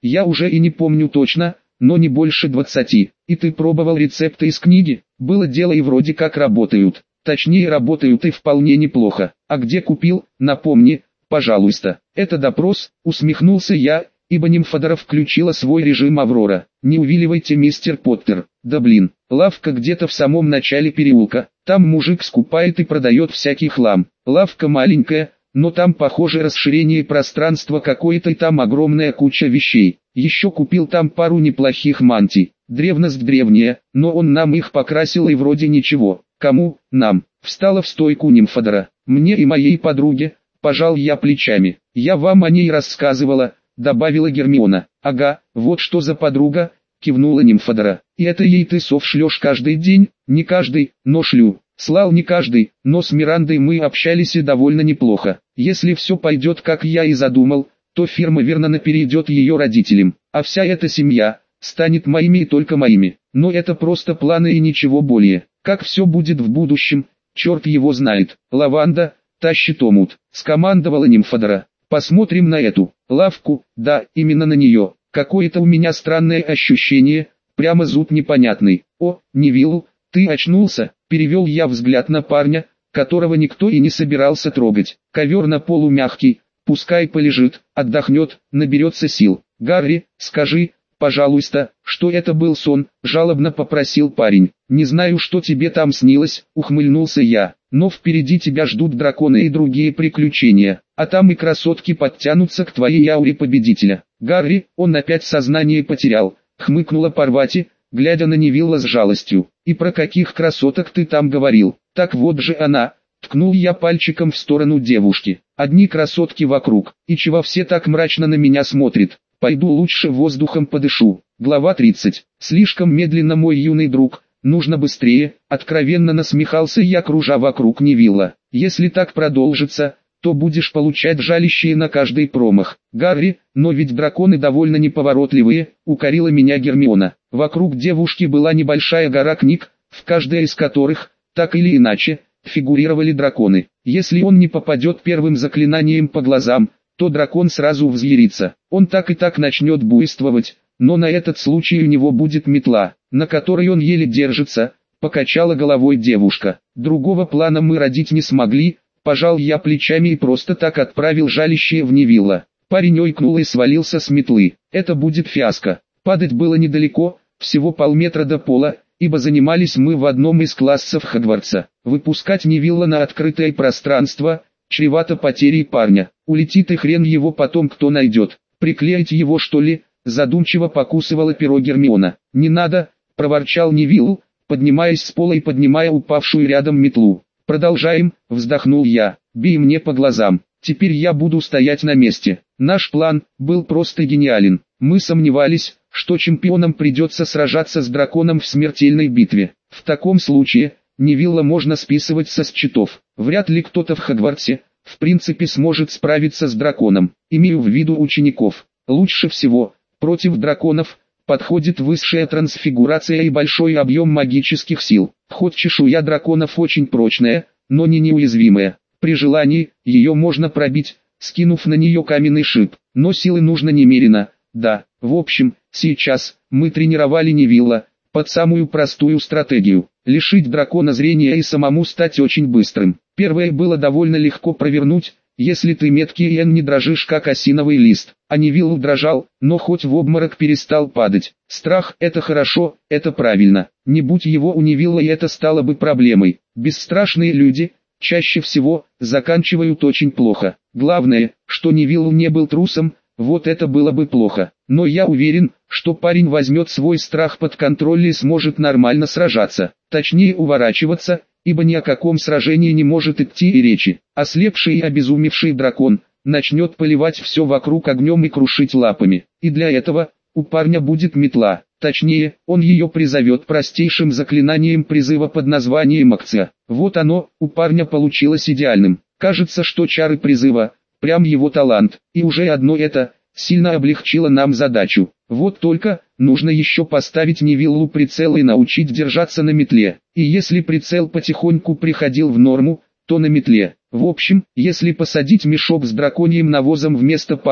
Я уже и не помню точно, но не больше 20. И ты пробовал рецепты из книги? Было дело и вроде как работают. Точнее работают и вполне неплохо. А где купил, напомни, пожалуйста. Это допрос, усмехнулся я, ибо Нимфодора включила свой режим Аврора. Не увиливайте, мистер Поттер. Да блин, лавка где-то в самом начале переулка. Там мужик скупает и продает всякий хлам. Лавка маленькая, но там похоже расширение пространства какое-то и там огромная куча вещей. Еще купил там пару неплохих мантий. Древность древняя, но он нам их покрасил и вроде ничего. Кому? Нам. Встала в стойку Нимфодора. Мне и моей подруге. Пожал я плечами. Я вам о ней рассказывала, добавила Гермиона. Ага, вот что за подруга, кивнула Нимфодора. И это ей ты сов шлешь каждый день? Не каждый, но шлю. Слал не каждый, но с Мирандой мы общались и довольно неплохо. Если все пойдет как я и задумал, то фирма верно перейдет ее родителям, а вся эта семья станет моими и только моими. Но это просто планы и ничего более. Как все будет в будущем, черт его знает. Лаванда, тащит омут, скомандовала Нимфодора. Посмотрим на эту лавку, да, именно на нее. Какое-то у меня странное ощущение, прямо зуб непонятный. О, Невилл, ты очнулся? Перевел я взгляд на парня, которого никто и не собирался трогать. Ковер на полу мягкий, пускай полежит, отдохнет, наберется сил. Гарри, скажи, пожалуйста, что это был сон, жалобно попросил парень. Не знаю, что тебе там снилось, ухмыльнулся я, но впереди тебя ждут драконы и другие приключения, а там и красотки подтянутся к твоей ауре победителя. Гарри, он опять сознание потерял, хмыкнула Парвати, глядя на Невилла с жалостью. И про каких красоток ты там говорил? Так вот же она, ткнул я пальчиком в сторону девушки. Одни красотки вокруг, и чего все так мрачно на меня смотрят? Пойду лучше воздухом подышу. Глава 30. Слишком медленно, мой юный друг, нужно быстрее, откровенно насмехался я, кружа вокруг Невилла. Если так продолжится, то будешь получать жалящие на каждый промах. Гарри, но ведь драконы довольно неповоротливые, укорила меня Гермиона. Вокруг девушки была небольшая гора книг, в каждой из которых, так или иначе, фигурировали драконы. Если он не попадет первым заклинанием по глазам, то дракон сразу взъярится. Он так и так начнет буйствовать, но на этот случай у него будет метла, на которой он еле держится, покачала головой девушка. Другого плана мы родить не смогли. Пожал я плечами и просто так отправил жалящее в Невилла. Парень ойкнул и свалился с метлы. Это будет фиаско. Падать было недалеко, всего полметра до пола, ибо занимались мы в одном из классов Хогвартса. Выпускать Невилла на открытое пространство чревато потерей парня. Улетит и хрен его потом кто найдет. Приклеить его что ли? Задумчиво покусывала перо Гермиона. Не надо, проворчал Невилл, поднимаясь с пола и поднимая упавшую рядом метлу. Продолжаем, вздохнул я. Бей мне по глазам. Теперь я буду стоять на месте. Наш план был просто гениален. Мы сомневались, что чемпионам придется сражаться с драконом в смертельной битве. В таком случае, Невилла можно списывать со счетов. Вряд ли кто-то в Хогвартсе, в принципе, сможет справиться с драконом. Имею в виду учеников. Лучше всего, против драконов, подходит высшая трансфигурация и большой объем магических сил. Хоть чешуя драконов очень прочная, но не неуязвимая. При желании, ее можно пробить, скинув на нее каменный шип. Но силы нужно немерено. Да, в общем, сейчас мы тренировали Невилла под самую простую стратегию. Лишить дракона зрения и самому стать очень быстрым. Первое было довольно легко провернуть, если ты меткий и не дрожишь как осиновый лист. А Невилл дрожал, но хоть в обморок перестал падать. Страх – это хорошо, это правильно. Не будь его у Невилла, и это стало бы проблемой. Бесстрашные люди, чаще всего, заканчивают очень плохо. Главное, что Невилл не был трусом, вот это было бы плохо. Но я уверен, что парень возьмет свой страх под контроль и сможет нормально сражаться. Точнее уворачиваться, ибо ни о каком сражении не может идти и речи. Ослепший и обезумевший дракон начнет поливать все вокруг огнем и крушить лапами. И для этого у парня будет метла. Точнее, он ее призовет простейшим заклинанием призыва под названием акция. Вот оно, у парня получилось идеальным. Кажется, что чары призыва – прям его талант. И уже одно это сильно облегчило нам задачу. Вот только, нужно еще поставить Невиллу прицел и научить держаться на метле. И если прицел потихоньку приходил в норму, то на метле. В общем, если посадить мешок с драконьим навозом вместо парня,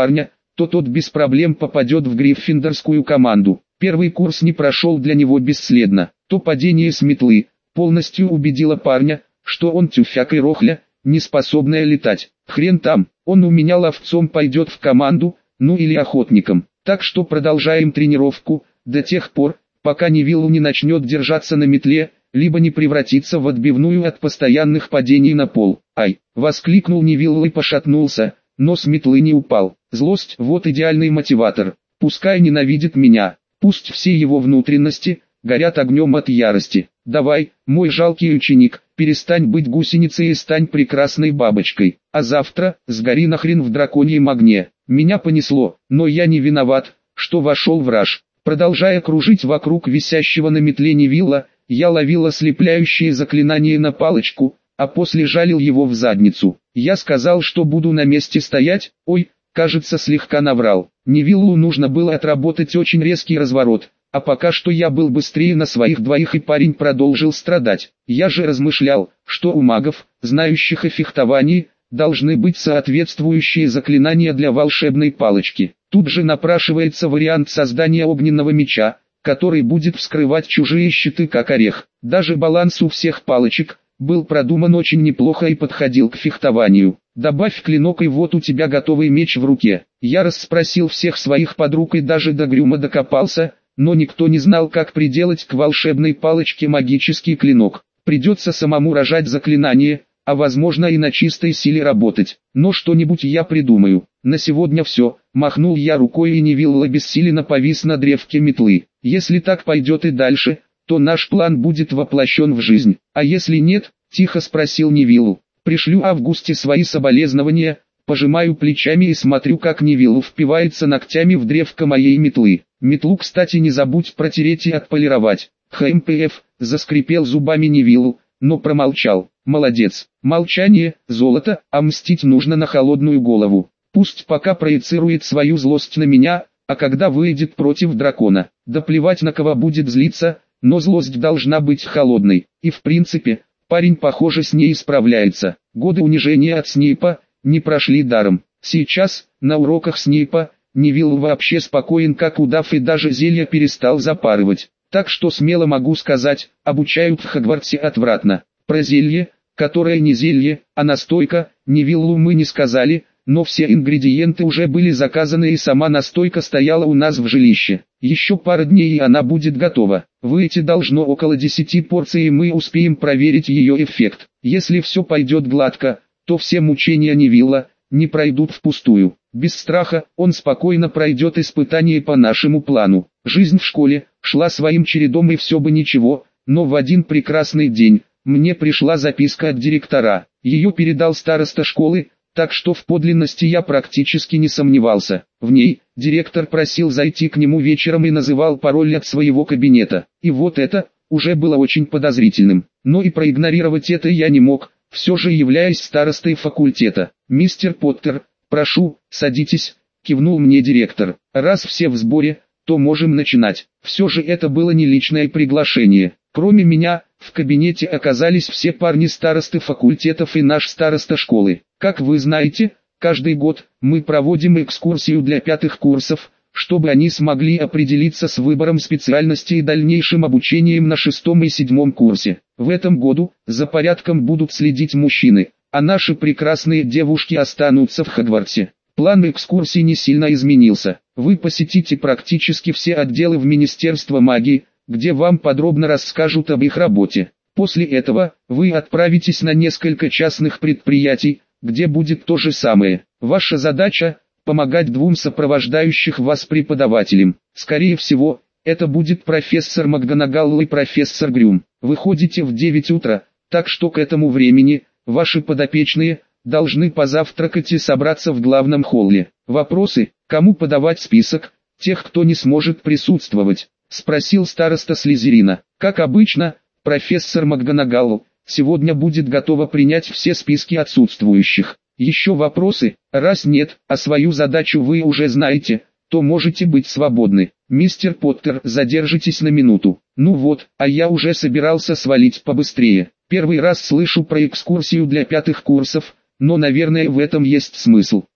то тот без проблем попадет в гриффиндорскую команду. Первый курс не прошел для него бесследно. То падение с метлы полностью убедило парня, что он тюфяк и рохля, не способная летать. Хрен там, он у меня ловцом пойдет в команду, ну или охотником. Так что продолжаем тренировку, до тех пор, пока Невиллу не начнет держаться на метле, либо не превратиться в отбивную от постоянных падений на пол. «Ай!» — воскликнул Невилл и пошатнулся, но с метлы не упал. Злость — вот идеальный мотиватор. Пускай ненавидит меня, пусть все его внутренности горят огнем от ярости. Давай, мой жалкий ученик, перестань быть гусеницей и стань прекрасной бабочкой. А завтра сгори нахрен в драконьем огне. Меня понесло, но я не виноват, что вошел в раж. Продолжая кружить вокруг висящего на метле Невилла, я ловил ослепляющие заклинания на палочку, а после жалил его в задницу. Я сказал, что буду на месте стоять, ой, кажется, слегка наврал. Невиллу нужно было отработать очень резкий разворот, а пока что я был быстрее на своих двоих и парень продолжил страдать. Я же размышлял, что у магов, знающих о фехтовании, должны быть соответствующие заклинания для волшебной палочки. Тут же напрашивается вариант создания огненного меча, который будет вскрывать чужие щиты как орех. Даже баланс у всех палочек был продуман очень неплохо и подходил к фехтованию. Добавь клинок и вот у тебя готовый меч в руке. Я расспросил всех своих подруг и даже до Грюма докопался, но никто не знал, как приделать к волшебной палочке магический клинок. Придется самому рожать заклинание, а возможно и на чистой силе работать. Но что-нибудь я придумаю. На сегодня все. Махнул я рукой и Невилл обессиленно повис на древке метлы. Если так пойдет и дальше, то наш план будет воплощен в жизнь. А если нет, тихо спросил Невиллу. Пришлю Августе свои соболезнования. Пожимаю плечами и смотрю, как Невилл впивается ногтями в древко моей метлы. Метлу, кстати, не забудь протереть и отполировать. ХМПФ, заскрипел зубами Невилл, но промолчал. Молодец. Молчание — золото, а мстить нужно на холодную голову. Пусть пока проецирует свою злость на меня, а когда выйдет против дракона, да плевать на кого будет злиться, но злость должна быть холодной. И в принципе, парень похоже с ней справляется. Годы унижения от Снейпа не прошли даром. Сейчас, на уроках Снейпа, Невилл вообще спокоен как удав и даже зелья перестал запарывать. Так что смело могу сказать, обучают в Хогвартсе отвратно. Про зелье, которое не зелье, а настойка, Невиллу мы не сказали, но все ингредиенты уже были заказаны и сама настойка стояла у нас в жилище. Еще пара дней и она будет готова. Выйти должно около 10 порций и мы успеем проверить ее эффект. Если все пойдет гладко, то все мучения Невилла не пройдут впустую. Без страха он спокойно пройдет испытание по нашему плану. Жизнь в школе шла своим чередом и все бы ничего, но в один прекрасный день мне пришла записка от директора. Ее передал староста школы, так что в подлинности я практически не сомневался. В ней директор просил зайти к нему вечером и называл пароль от своего кабинета. И вот это уже было очень подозрительным. Но и проигнорировать это я не мог, все же являясь старостой факультета. «Мистер Поттер, прошу, садитесь», — кивнул мне директор. «Раз все в сборе, то можем начинать». Все же это было не личное приглашение. Кроме меня, в кабинете оказались все парни старосты факультетов и наш староста школы. Как вы знаете, каждый год мы проводим экскурсию для 5-х курсов, чтобы они смогли определиться с выбором специальности и дальнейшим обучением на 6-м и 7-м курсе. В этом году за порядком будут следить мужчины, а наши прекрасные девушки останутся в Хогвартсе. План экскурсии не сильно изменился. Вы посетите практически все отделы в Министерство магии, где вам подробно расскажут об их работе. После этого вы отправитесь на несколько частных предприятий, где будет то же самое. Ваша задача – помогать 2 сопровождающих вас преподавателям. Скорее всего, это будет профессор МакГонагалл и профессор Грюм. Вы ходите в 9 утра, так что к этому времени ваши подопечные должны позавтракать и собраться в главном холле. Вопросы: кому подавать список тех, кто не сможет присутствовать? Спросил староста Слизерина. Как обычно, профессор МакГонагалл сегодня будет готова принять все списки отсутствующих. Еще вопросы? Раз нет, а свою задачу вы уже знаете, то можете быть свободны. Мистер Поттер, задержитесь на минуту. Ну вот, а я уже собирался свалить побыстрее. Первый раз слышу про экскурсию для 5-х курсов, но наверное в этом есть смысл.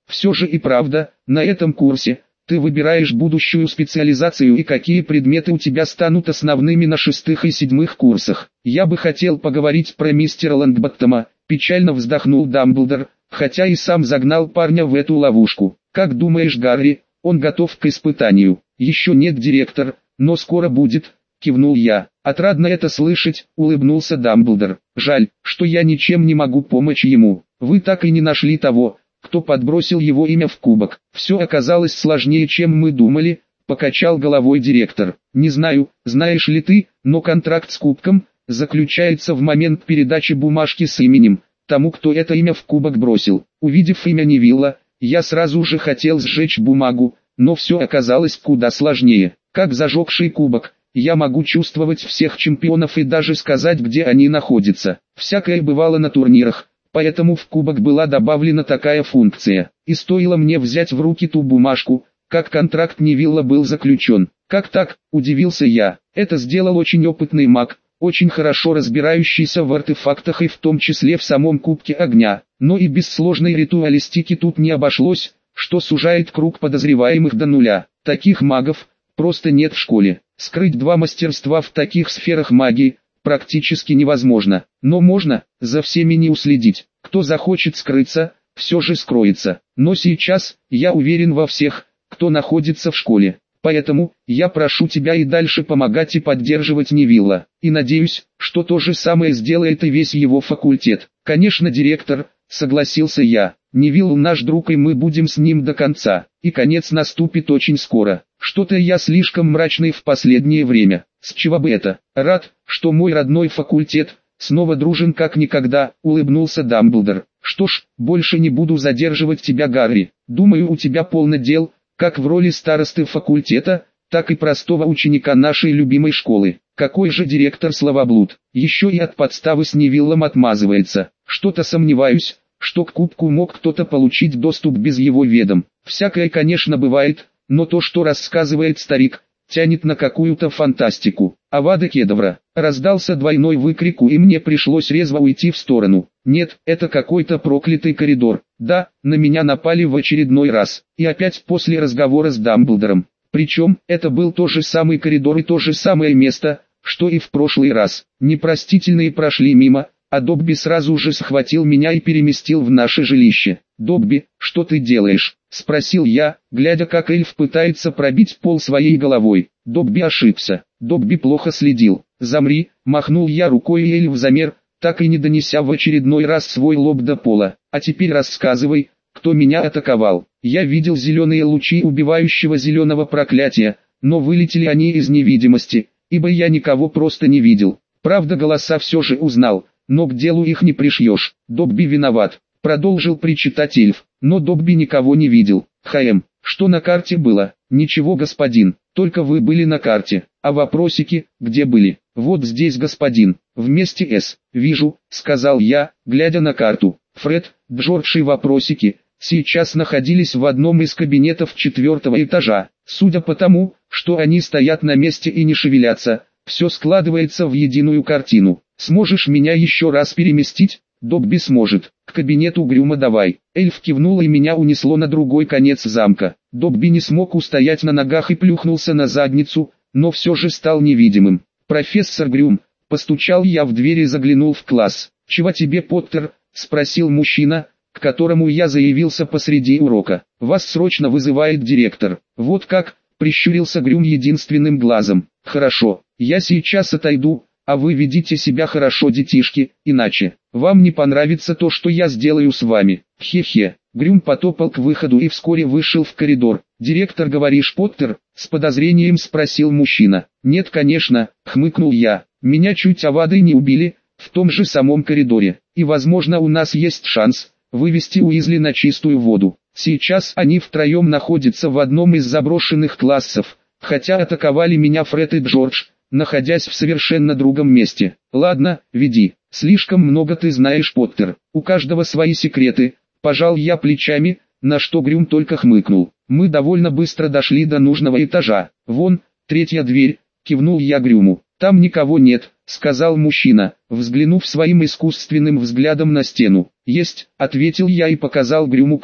Все же и правда, на этом курсе ты выбираешь будущую специализацию и какие предметы у тебя станут основными на 6 и 7 курсах. Я бы хотел поговорить про мистера Лонгботтома, печально вздохнул Дамблдор, хотя и сам загнал парня в эту ловушку. Как думаешь, Гарри, он готов к испытанию? Еще нет, директор, но скоро будет, кивнул я. Отрадно это слышать, улыбнулся Дамблдор. Жаль, что я ничем не могу помочь ему. Вы так и не нашли того, кто подбросил его имя в кубок. Все оказалось сложнее, чем мы думали, покачал головой директор. Не знаю, знаешь ли ты, но контракт с кубком заключается в момент передачи бумажки с именем тому, кто это имя в кубок бросил. Увидев имя Невилла, я сразу же хотел сжечь бумагу, но все оказалось куда сложнее. Как зажегший кубок, я могу чувствовать всех чемпионов и даже сказать, где они находятся. Всякое бывало на турнирах. Поэтому в кубок была добавлена такая функция. И стоило мне взять в руки ту бумажку, как контракт Невилла был заключен. Как так, удивился я. Это сделал очень опытный маг, очень хорошо разбирающийся в артефактах и в том числе в самом кубке огня. Но и без сложной ритуалистики тут не обошлось, что сужает круг подозреваемых до нуля. Таких магов просто нет в школе. Скрыть два мастерства в таких сферах магии практически невозможно, но можно за всеми не уследить. Кто захочет скрыться, все же скроется. Но сейчас я уверен во всех, кто находится в школе. Поэтому я прошу тебя и дальше помогать и поддерживать Невилла. И надеюсь, что то же самое сделает и весь его факультет. Конечно, директор, согласился я. Невилл наш друг, и мы будем с ним до конца. И конец наступит очень скоро. Что-то я слишком мрачный в последнее время. С чего бы это? Рад, что мой родной факультет снова дружен как никогда, улыбнулся Дамблдор. Что ж, больше не буду задерживать тебя, Гарри. Думаю, у тебя полно дел, как в роли старосты факультета, так и простого ученика нашей любимой школы. Какой же директор словоблуд, еще и от подставы с Невиллом отмазывается. Что-то сомневаюсь, что к кубку мог кто-то получить доступ без его ведом. Всякое, конечно, бывает, но то, что рассказывает старик, тянет на какую-то фантастику. Авада кедавра! Раздался двойной выкрик, и мне пришлось резво уйти в сторону. Нет, это какой-то проклятый коридор. Да, на меня напали в очередной раз. И опять после разговора с Дамблдором. Причем, это был тот же самый коридор и то же самое место, что и в прошлый раз. Непростительные прошли мимо, а Добби сразу же схватил меня и переместил в наше жилище. «Добби, что ты делаешь?» — спросил я, глядя, как эльф пытается пробить пол своей головой. Добби ошибся. Добби плохо следил. «Замри!» — махнул я рукой, и эльф замер, так и не донеся в очередной раз свой лоб до пола. «А теперь рассказывай, кто меня атаковал?» Я видел зеленые лучи убивающего зеленого проклятия, но вылетели они из невидимости, ибо я никого просто не видел. Правда, голоса все же узнал, но к делу их не пришьешь. Добби виноват, продолжил причитать эльф, но Добби никого не видел. Что на карте было? Ничего, господин, только вы были на карте. А вопросики, где были? Вот здесь, господин, вместе с. Вижу, сказал я, глядя на карту. Фред, Джордж и вопросики сейчас находились в одном из кабинетов 4-го этажа. Судя по тому, что они стоят на месте и не шевелятся, все складывается в единую картину. Сможешь меня еще раз переместить? Добби сможет. К кабинету Грюма давай. Эльф кивнул, и меня унесло на другой конец замка. Добби не смог устоять на ногах и плюхнулся на задницу, но все же стал невидимым. «Профессор Грюм», постучал я в дверь и заглянул в класс. «Чего тебе, Поттер?» — спросил мужчина, к которому я заявился посреди урока. «Вас срочно вызывает директор». «Вот как?» — прищурился Грюм единственным глазом. «Хорошо, я сейчас отойду, а вы ведите себя хорошо, детишки, иначе вам не понравится то, что я сделаю с вами. Хе-хе». Грюм потопал к выходу и вскоре вышел в коридор. «Директор, говоришь, Поттер?» — с подозрением спросил мужчина. «Нет, конечно», — хмыкнул я. «Меня чуть авадой не убили, в том же самом коридоре. И возможно, у нас есть шанс вывести Уизли на чистую воду. Сейчас они втроем находятся в одном из заброшенных классов, хотя атаковали меня Фред и Джордж, находясь в совершенно другом месте. Ладно, веди. Слишком много ты знаешь, Поттер. У каждого свои секреты». Пожал я плечами, на что Грюм только хмыкнул. Мы довольно быстро дошли до нужного этажа. «Вон, 3-я дверь», — кивнул я Грюму. «Там никого нет», — сказал мужчина, взглянув своим искусственным взглядом на стену. «Есть», — ответил я и показал Грюму карту.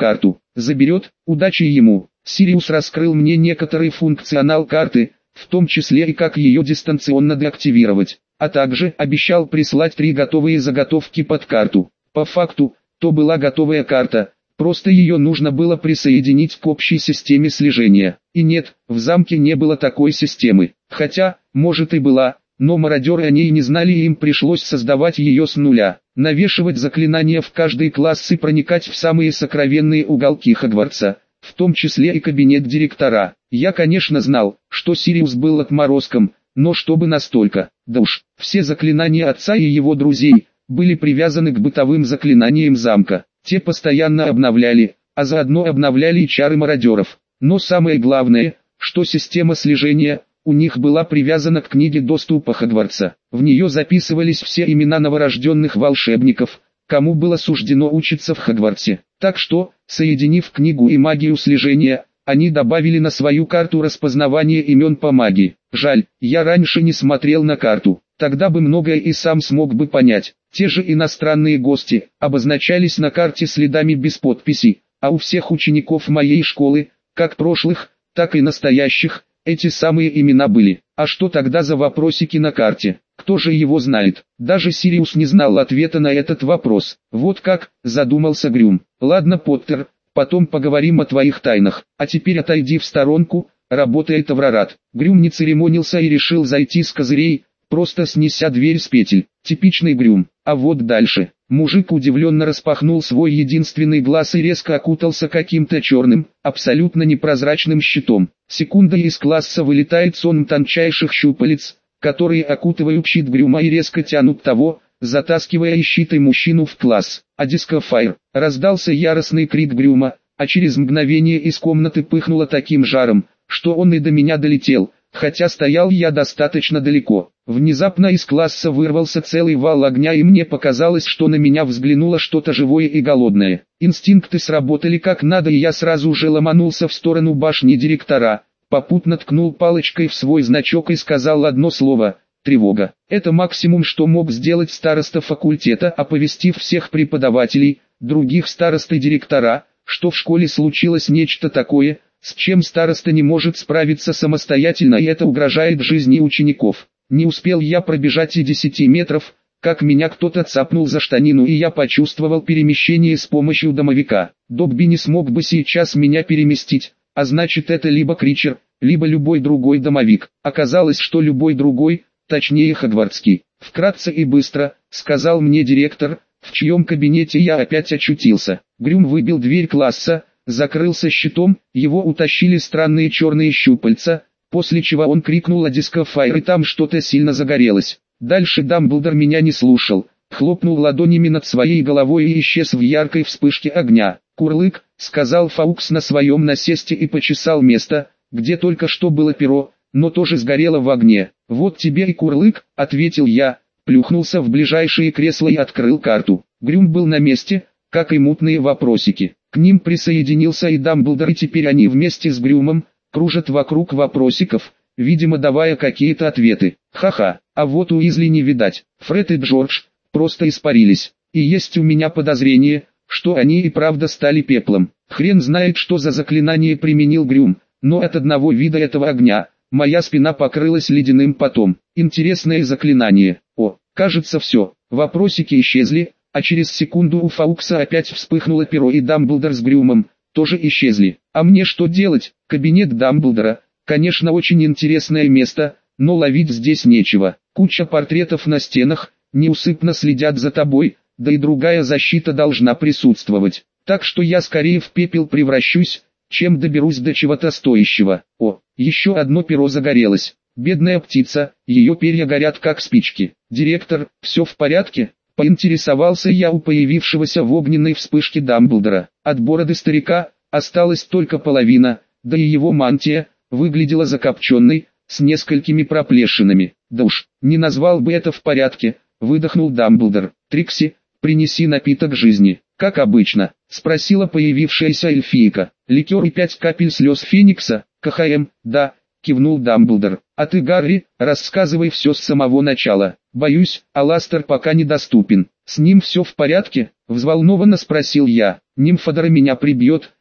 заберет, удачи ему. Сириус раскрыл мне некоторый функционал карты, в том числе и как ее дистанционно деактивировать, а также обещал прислать 3 готовые заготовки под карту. По факту, то была готовая карта, просто ее нужно было присоединить к общей системе слежения. И нет, в замке не было такой системы, хотя, может и была, но мародеры о ней не знали и им пришлось создавать ее с нуля, навешивать заклинания в каждый класс и проникать в самые сокровенные уголки Хогвартса, в том числе и кабинет директора. Я, конечно, знал, что Сириус был отморозком, но чтобы настолько, да уж, все заклинания отца и его друзей были привязаны к бытовым заклинаниям замка. Те постоянно обновляли, а заодно обновляли и чары мародеров. Но самое главное, что система слежения у них была привязана к книге доступа Хогвартса. В нее записывались все имена новорожденных волшебников, кому было суждено учиться в Хогвартсе. Так что, соединив книгу и магию слежения, они добавили на свою карту распознавание имен по магии. Жаль, я раньше не смотрел на карту, тогда бы многое и сам смог бы понять. Те же иностранные гости обозначались на карте следами без подписи, а у всех учеников моей школы, как прошлых, так и настоящих, эти самые имена были. А что тогда за вопросики на карте? Кто же его знает? Даже Сириус не знал ответа на этот вопрос. Вот как, задумался Грюм. Ладно, Поттер, потом поговорим о твоих тайнах. А теперь отойди в сторонку, работает Аврорат. Грюм не церемонился и решил зайти с козырей, просто снеся дверь с петель. Типичный Грюм. А вот дальше. Мужик удивленно распахнул свой единственный глаз и резко окутался каким-то черным, абсолютно непрозрачным щитом. Секунда, и из класса вылетает сон тончайших щупалец, которые окутывают щит Грюма и резко тянут того, затаскивая и щитой мужчину в класс. А дискофайр. Раздался яростный крик Грюма, а через мгновение из комнаты пыхнуло таким жаром, что он и до меня долетел, хотя стоял я достаточно далеко. Внезапно из класса вырвался целый вал огня, и мне показалось, что на меня взглянуло что-то живое и голодное. Инстинкты сработали как надо, и я сразу же ломанулся в сторону башни директора, попутно ткнул палочкой в свой значок и сказал одно слово — тревога. Это максимум, что мог сделать староста факультета, оповестив всех преподавателей, других старост и директора, что в школе случилось нечто такое, с чем староста не может справиться самостоятельно, и это угрожает жизни учеников. Не успел я пробежать и 10 метров, как меня кто-то цапнул за штанину, и я почувствовал перемещение с помощью домовика. Добби не смог бы сейчас меня переместить, а значит, это либо Кричер, либо любой другой домовик. Оказалось, что любой другой, точнее хогвартский. Вкратце и быстро, сказал мне директор, в чьем кабинете я опять очутился. Грюм выбил дверь класса, закрылся щитом, его утащили странные черные щупальца, после чего он крикнул о дискофайр, и там что-то сильно загорелось. Дальше Дамблдор меня не слушал, хлопнул ладонями над своей головой и исчез в яркой вспышке огня. «Курлык», — сказал Фаукс на своем насесте и почесал место, где только что было перо, но тоже сгорело в огне. «Вот тебе и курлык», — ответил я, плюхнулся в ближайшее кресло и открыл карту. Грюм был на месте, как и мутные вопросики. К ним присоединился и Дамблдор, и теперь они вместе с Грюмом кружат вокруг вопросиков, видимо давая какие-то ответы. Ха-ха, а вот Уизли не видать. Фред и Джордж просто испарились. И есть у меня подозрение, что они и правда стали пеплом. Хрен знает, что за заклинание применил Грюм, но от одного вида этого огня моя спина покрылась ледяным потом. Интересное заклинание. О, кажется, все. Вопросики исчезли, а через секунду у Фаукса опять вспыхнуло перо, и Дамблдор с Грюмом тоже исчезли. А мне что делать? Кабинет Дамблдора, конечно, очень интересное место, но ловить здесь нечего. Куча портретов на стенах, неусыпно следят за тобой, да и другая защита должна присутствовать. Так что я скорее в пепел превращусь, чем доберусь до чего-то стоящего. О, еще одно перо загорелось. Бедная птица, ее перья горят как спички. «Директор, все в порядке?» — поинтересовался я у появившегося в огненной вспышке Дамблдора. От бороды старика осталась только половина, да и его мантия выглядела закопченной, с несколькими проплешинами. «Да уж, не назвал бы это в порядке», — выдохнул Дамблдор. «Трикси, принеси напиток жизни». «Как обычно?» — спросила появившаяся эльфийка. «Ликер и 5 капель слез Феникса, КХМ, да», — кивнул Дамблдор. «А ты, Гарри, рассказывай все с самого начала. Боюсь, Аластер пока недоступен». «С ним все в порядке?» — взволнованно спросил я. «Нимфодора меня прибьет,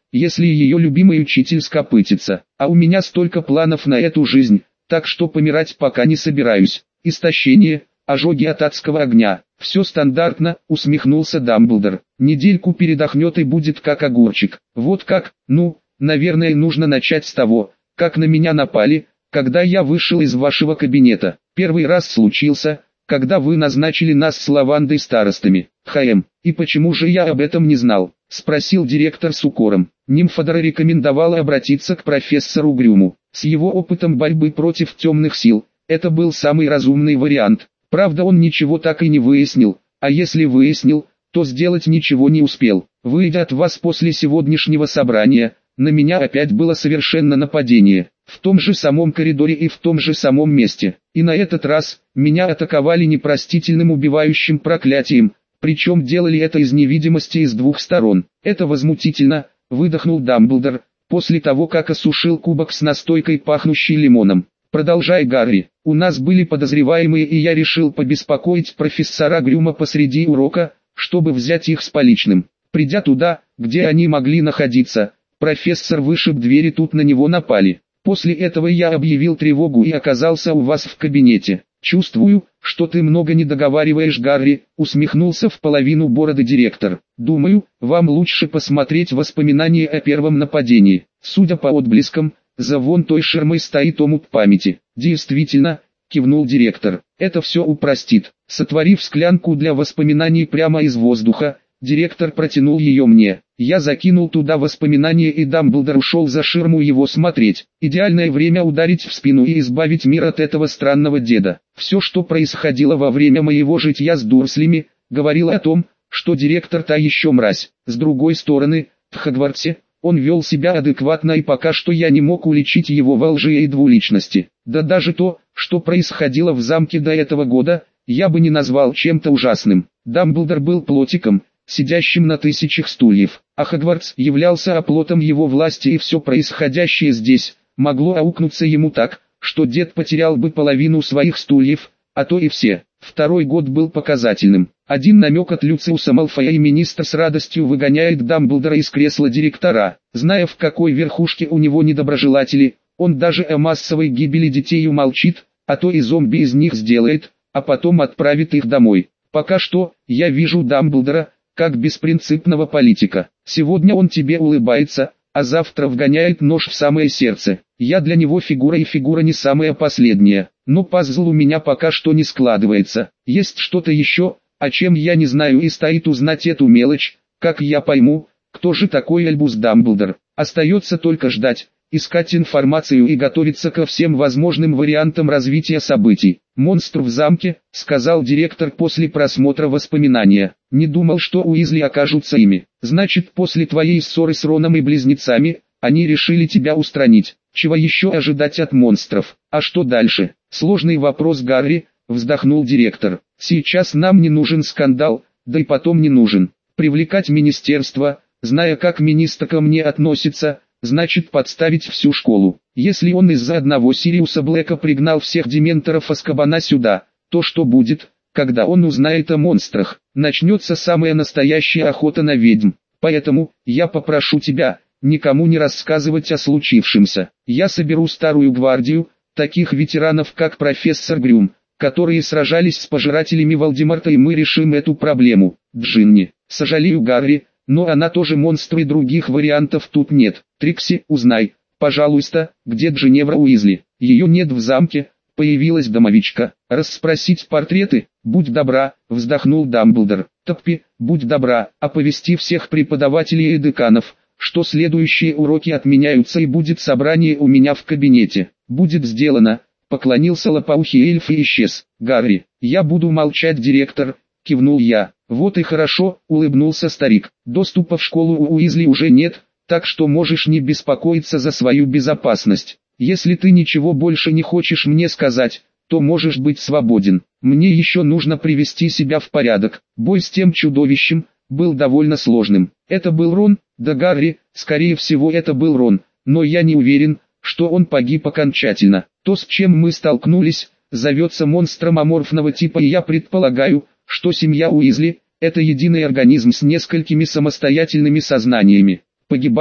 если ее любимый учитель скопытится. А у меня столько планов на эту жизнь, так что помирать пока не собираюсь. Истощение, ожоги от адского огня. Все стандартно, усмехнулся Дамблдор. Недельку передохнет и будет как огурчик. Вот как? Ну, наверное, нужно начать с того, как на меня напали, когда я вышел из вашего кабинета. Первый раз случился, когда вы назначили нас с Лавандой старостами. И почему же я об этом не знал? Спросил директор с укором. Нимфодора рекомендовала обратиться к профессору Грюму. С его опытом борьбы против темных сил, это был самый разумный вариант. Правда, он ничего так и не выяснил, а если выяснил, то сделать ничего не успел. Выйдя от вас после сегодняшнего собрания, на меня опять было совершенно нападение. В том же самом коридоре и в том же самом месте. И на этот раз, меня атаковали непростительным убивающим проклятием, причем делали это из невидимости и с двух сторон. Это возмутительно, выдохнул Дамблдор, после того как осушил кубок с настойкой, пахнущей лимоном. Продолжай, Гарри. У нас были подозреваемые, и я решил побеспокоить профессора Грюма посреди урока, чтобы взять их с поличным. Придя туда, где они могли находиться, профессор вышиб двери, тут на него напали. После этого я объявил тревогу и оказался у вас в кабинете. Чувствую, что ты много не договариваешь, Гарри, усмехнулся в половину бороды директор. Думаю, вам лучше посмотреть воспоминания о первом нападении. Судя по отблескам, за вон той ширмой стоит омут памяти. Действительно, кивнул директор, это все упростит. Сотворив склянку для воспоминаний прямо из воздуха, директор протянул ее мне. Я закинул туда воспоминания, и Дамблдор ушел за ширму его смотреть. Идеальное время ударить в спину и избавить мир от этого странного деда. Все, что происходило во время моего житья с Дурслями, говорило о том, что директор та еще мразь. С другой стороны, в Хогвартсе он вел себя адекватно, и пока что я не мог уличить его во лжи и двуличности. Да даже то, что происходило в замке до этого года, я бы не назвал чем-то ужасным. Дамблдор был плотиком, сидящим на тысячах стульев, а Хогвартс являлся оплотом его власти, и все происходящее здесь могло аукнуться ему так, что дед потерял бы половину своих стульев, а то и все. Второй год был показательным. Один намек от Люциуса Малфоя, и министр с радостью выгоняет Дамблдора из кресла директора. Зная, в какой верхушке у него недоброжелатели, он даже о массовой гибели детей умолчит, а то и зомби из них сделает, а потом отправит их домой. Пока что, я вижу Дамблдора как беспринципного политика. Сегодня он тебе улыбается, а завтра вгоняет нож в самое сердце. Я для него фигура, и фигура не самая последняя. Но пазл у меня пока что не складывается. Есть что-то еще, о чем я не знаю, и стоит узнать эту мелочь, как я пойму, кто же такой Альбус Дамблдор. Остается только ждать, искать информацию и готовиться ко всем возможным вариантам развития событий. «Монстр в замке», — сказал директор после просмотра воспоминания. «Не думал, что Уизли окажутся ими. Значит, после твоей ссоры с Роном и близнецами, они решили тебя устранить. Чего еще ожидать от монстров? А что дальше?» «Сложный вопрос, Гарри», — вздохнул директор. «Сейчас нам не нужен скандал, да и потом не нужен. Привлекать министерство, зная, как министр ко мне относится, значит подставить всю школу. Если он из-за одного Сириуса Блэка пригнал всех дементоров Азкабана сюда, то что будет, когда он узнает о монстрах? Начнется самая настоящая охота на ведьм. Поэтому, я попрошу тебя, никому не рассказывать о случившемся. Я соберу старую гвардию, таких ветеранов как профессор Грюм, которые сражались с пожирателями Волдеморта, и мы решим эту проблему. Джинни, сожалею, Гарри, но она тоже монстр, и других вариантов тут нет. Трикси, узнай, пожалуйста, где Джиневра Уизли. Ее нет в замке, появилась домовичка. Расспросить портреты, будь добра, вздохнул Дамблдор. Топпи, будь добра, оповести всех преподавателей и деканов, что следующие уроки отменяются, и будет собрание у меня в кабинете. Будет сделано, поклонился лопоухий эльф и исчез. Гарри, я буду молчать, директор, кивнул я. Вот и хорошо, улыбнулся старик. Доступа в школу у Уизли уже нет, так что можешь не беспокоиться за свою безопасность. Если ты ничего больше не хочешь мне сказать, то можешь быть свободен. Мне еще нужно привести себя в порядок. Бой с тем чудовищем был довольно сложным. Это был Рон, да, Гарри, скорее всего это был Рон, но я не уверен, что он погиб окончательно. То, с чем мы столкнулись, зовется монстром аморфного типа, и я предполагаю, что семья Уизли – это единый организм с несколькими самостоятельными сознаниями. Погибая,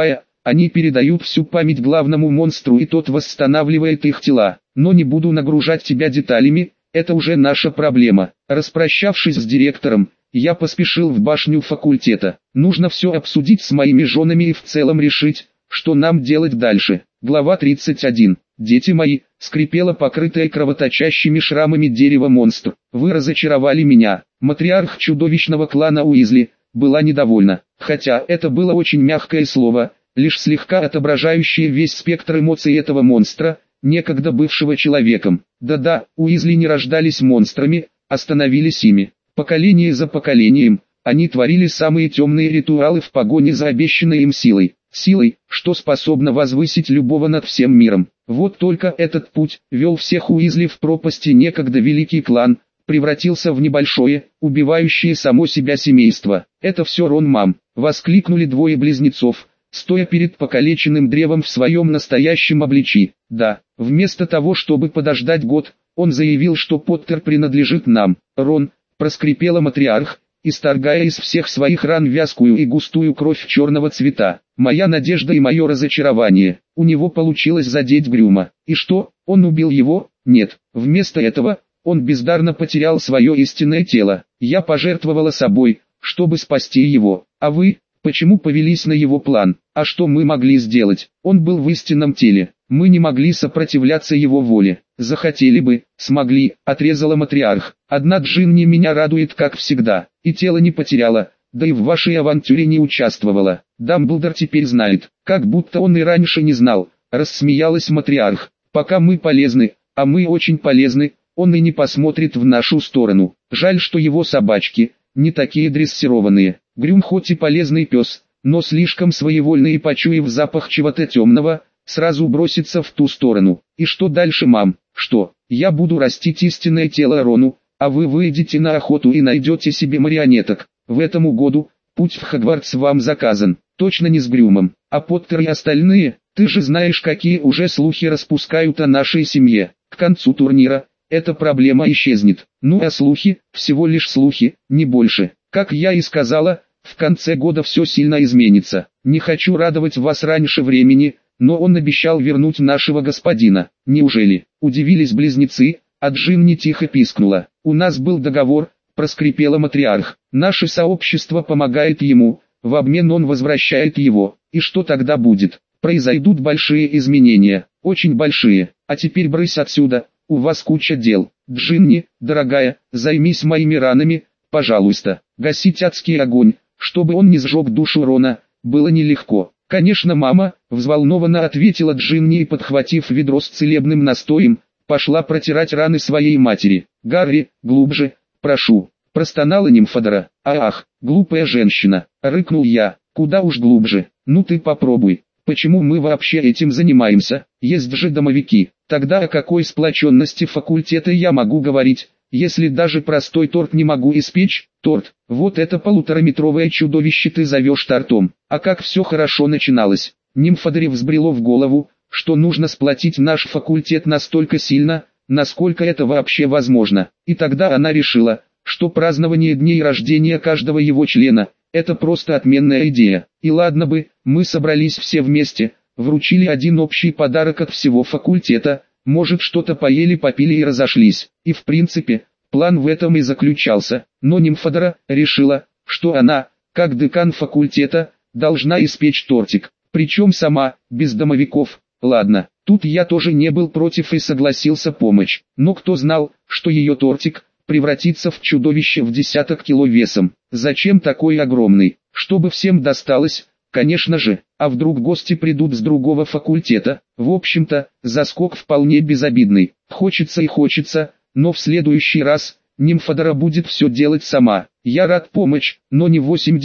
Они передают всю память главному монстру, и тот восстанавливает их тела. Но не буду нагружать тебя деталями, это уже наша проблема. Распрощавшись с директором, я поспешил в башню факультета. Нужно все обсудить с моими женами и в целом решить, что нам делать дальше. Глава 31. «Дети мои», — скрипело покрытое кровоточащими шрамами дерево монстр, — «вы разочаровали меня». Матриарх чудовищного клана Уизли была недовольна, хотя это было очень мягкое слово, лишь слегка отображающее весь спектр эмоций этого монстра, некогда бывшего человеком. Да-да, Уизли не рождались монстрами, а становились ими. Поколение за поколением, они творили самые темные ритуалы в погоне за обещанной им силой. Силой, что способна возвысить любого над всем миром. Вот только этот путь вел всех Уизли в пропасти. Некогда великий клан превратился в небольшое, убивающее само себя семейство. «Это все Рон, мам!» — воскликнули двое близнецов, стоя перед покалеченным древом в своем настоящем обличии. «Да, вместо того, чтобы подождать год, он заявил, что Поттер принадлежит нам». «Рон», — проскрипела матриарх, исторгая из всех своих ран вязкую и густую кровь черного цвета. «Моя надежда и мое разочарование. У него получилось задеть Грюма. И что, он убил его? Нет. Вместо этого, он бездарно потерял свое истинное тело. Я пожертвовала собой, чтобы спасти его. А вы, почему повелись на его план? А что мы могли сделать? Он был в истинном теле. Мы не могли сопротивляться его воле. Захотели бы, смогли», — отрезала матриарх. «Одна Джинни меня радует, как всегда. И тело не потеряла, да и в вашей авантюре не участвовала. Дамблдор теперь знает, как будто он и раньше не знал», — рассмеялась матриарх. «Пока мы полезны, а мы очень полезны, он и не посмотрит в нашу сторону. Жаль, что его собачки не такие дрессированные. Грюм хоть и полезный пес, но слишком своевольный, и, почуяв запах чего-то темного, сразу бросится в ту сторону. И что дальше, мам? Что, я буду растить истинное тело Рону, а вы выйдете на охоту и найдете себе марионеток? В этом году путь в Хогвартс вам заказан, точно не с Грюмом. А Поттер и остальные, ты же знаешь, какие уже слухи распускают о нашей семье. К концу турнира эта проблема исчезнет. Ну а слухи, всего лишь слухи, не больше. Как я и сказала, в конце года все сильно изменится. Не хочу радовать вас раньше времени, но он обещал вернуть нашего господина». «Неужели?» — удивились близнецы, а Джинни тихо пискнула. «У нас был договор», — проскрипела матриарх. «Наше сообщество помогает ему, в обмен он возвращает его. И что тогда будет? Произойдут большие изменения, очень большие. А теперь брысь отсюда, у вас куча дел. Джинни, дорогая, займись моими ранами, пожалуйста». Гасить адский огонь, чтобы он не сжег душу Рона, было нелегко. «Конечно, мама», — взволнованно ответила Джинни и, подхватив ведро с целебным настоем, пошла протирать раны своей матери. «Гарри, глубже, прошу», — простонала Нимфодора. «Ах, глупая женщина», — рыкнул я, — «куда уж глубже, ну ты попробуй. Почему мы вообще этим занимаемся? Есть же домовики. Тогда о какой сплоченности факультета я могу говорить, если даже простой торт не могу испечь? Торт, вот это полутораметровое чудовище ты зовешь тортом. А как все хорошо начиналось». Нимфодоре взбрело в голову, что нужно сплотить наш факультет настолько сильно, насколько это вообще возможно. И тогда она решила, что празднование дней рождения каждого его члена – это просто отменная идея. И ладно бы, мы собрались все вместе, вручили один общий подарок от всего факультета, может, что-то поели, попили и разошлись. И в принципе, план в этом и заключался. Но Нимфодора решила, что она, как декан факультета, должна испечь тортик. Причем сама, без домовиков. Ладно, тут я тоже не был против и согласился помочь. Но кто знал, что ее тортик превратится в чудовище в 10 кило весом. Зачем такой огромный? Чтобы всем досталось, конечно же. А вдруг гости придут с другого факультета? В общем-то, заскок вполне безобидный. Хочется и хочется, но в следующий раз Нимфодора будет все делать сама. Я рад помочь, но не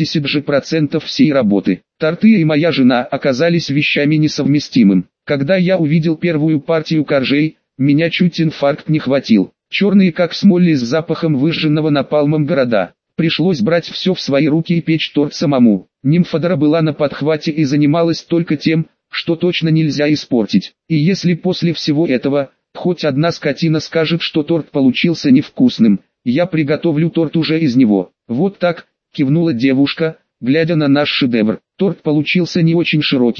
80% всей работы. Торты и моя жена оказались вещами несовместимым. Когда я увидел первую партию коржей, меня чуть инфаркт не хватил. Черные как смоль с запахом выжженного напалмом города. Пришлось брать все в свои руки и печь торт самому. Нимфодора была на подхвате и занималась только тем, что точно нельзя испортить. И если после всего этого хоть одна скотина скажет, что торт получился невкусным, я приготовлю торт уже из него. Вот так, кивнула девушка, глядя на наш шедевр. Торт получился не очень широким,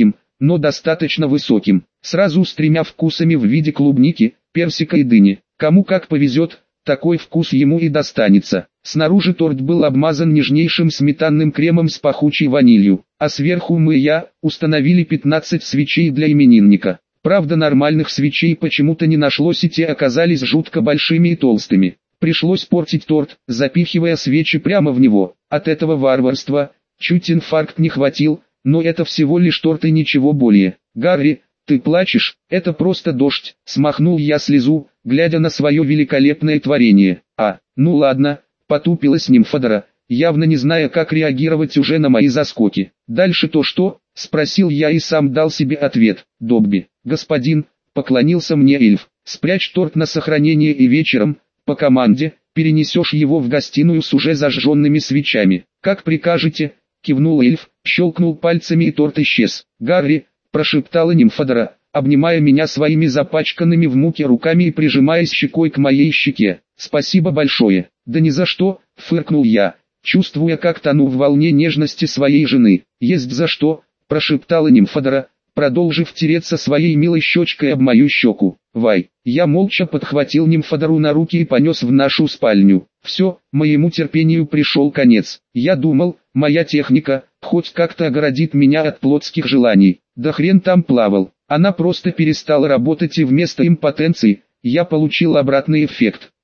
но достаточно высоким, сразу с 3 вкусами в виде клубники, персика и дыни. Кому как повезет, такой вкус ему и достанется. Снаружи торт был обмазан нежнейшим сметанным кремом с пахучей ванилью, а сверху мы и я установили 15 свечей для именинника. Правда, нормальных свечей почему-то не нашлось, и те оказались жутко большими и толстыми. Пришлось портить торт, запихивая свечи прямо в него. От этого варварства чуть инфаркт не хватил, но это всего лишь торт и ничего более. «Гарри, ты плачешь? Это просто дождь», — смахнул я слезу, глядя на свое великолепное творение. Ну ладно, потупилась нимфодора, явно не зная, как реагировать уже на мои заскоки. «Дальше-то что?» — спросил я и сам дал себе ответ. «Добби, господин», — поклонился мне эльф, — «спрячь торт на сохранение и вечером, по команде, перенесешь его в гостиную с уже зажженными свечами». «Как прикажете», — кивнул эльф, щелкнул пальцами и торт исчез. «Гарри», — прошептала нимфодора, обнимая меня своими запачканными в муке руками и прижимаясь щекой к моей щеке. «Спасибо большое». «Да ни за что», — фыркнул я, чувствуя, как тону в волне нежности своей жены. «Есть за что», — прошептала нимфодора, продолжив тереться своей милой щечкой об мою щеку. «Вай». Я молча подхватил нимфодору на руки и понес в нашу спальню. Все, моему терпению пришел конец. Я думал, моя техника хоть как-то оградит меня от плотских желаний. Да хрен там плавал. Она просто перестала работать, и вместо импотенции я получил обратный эффект.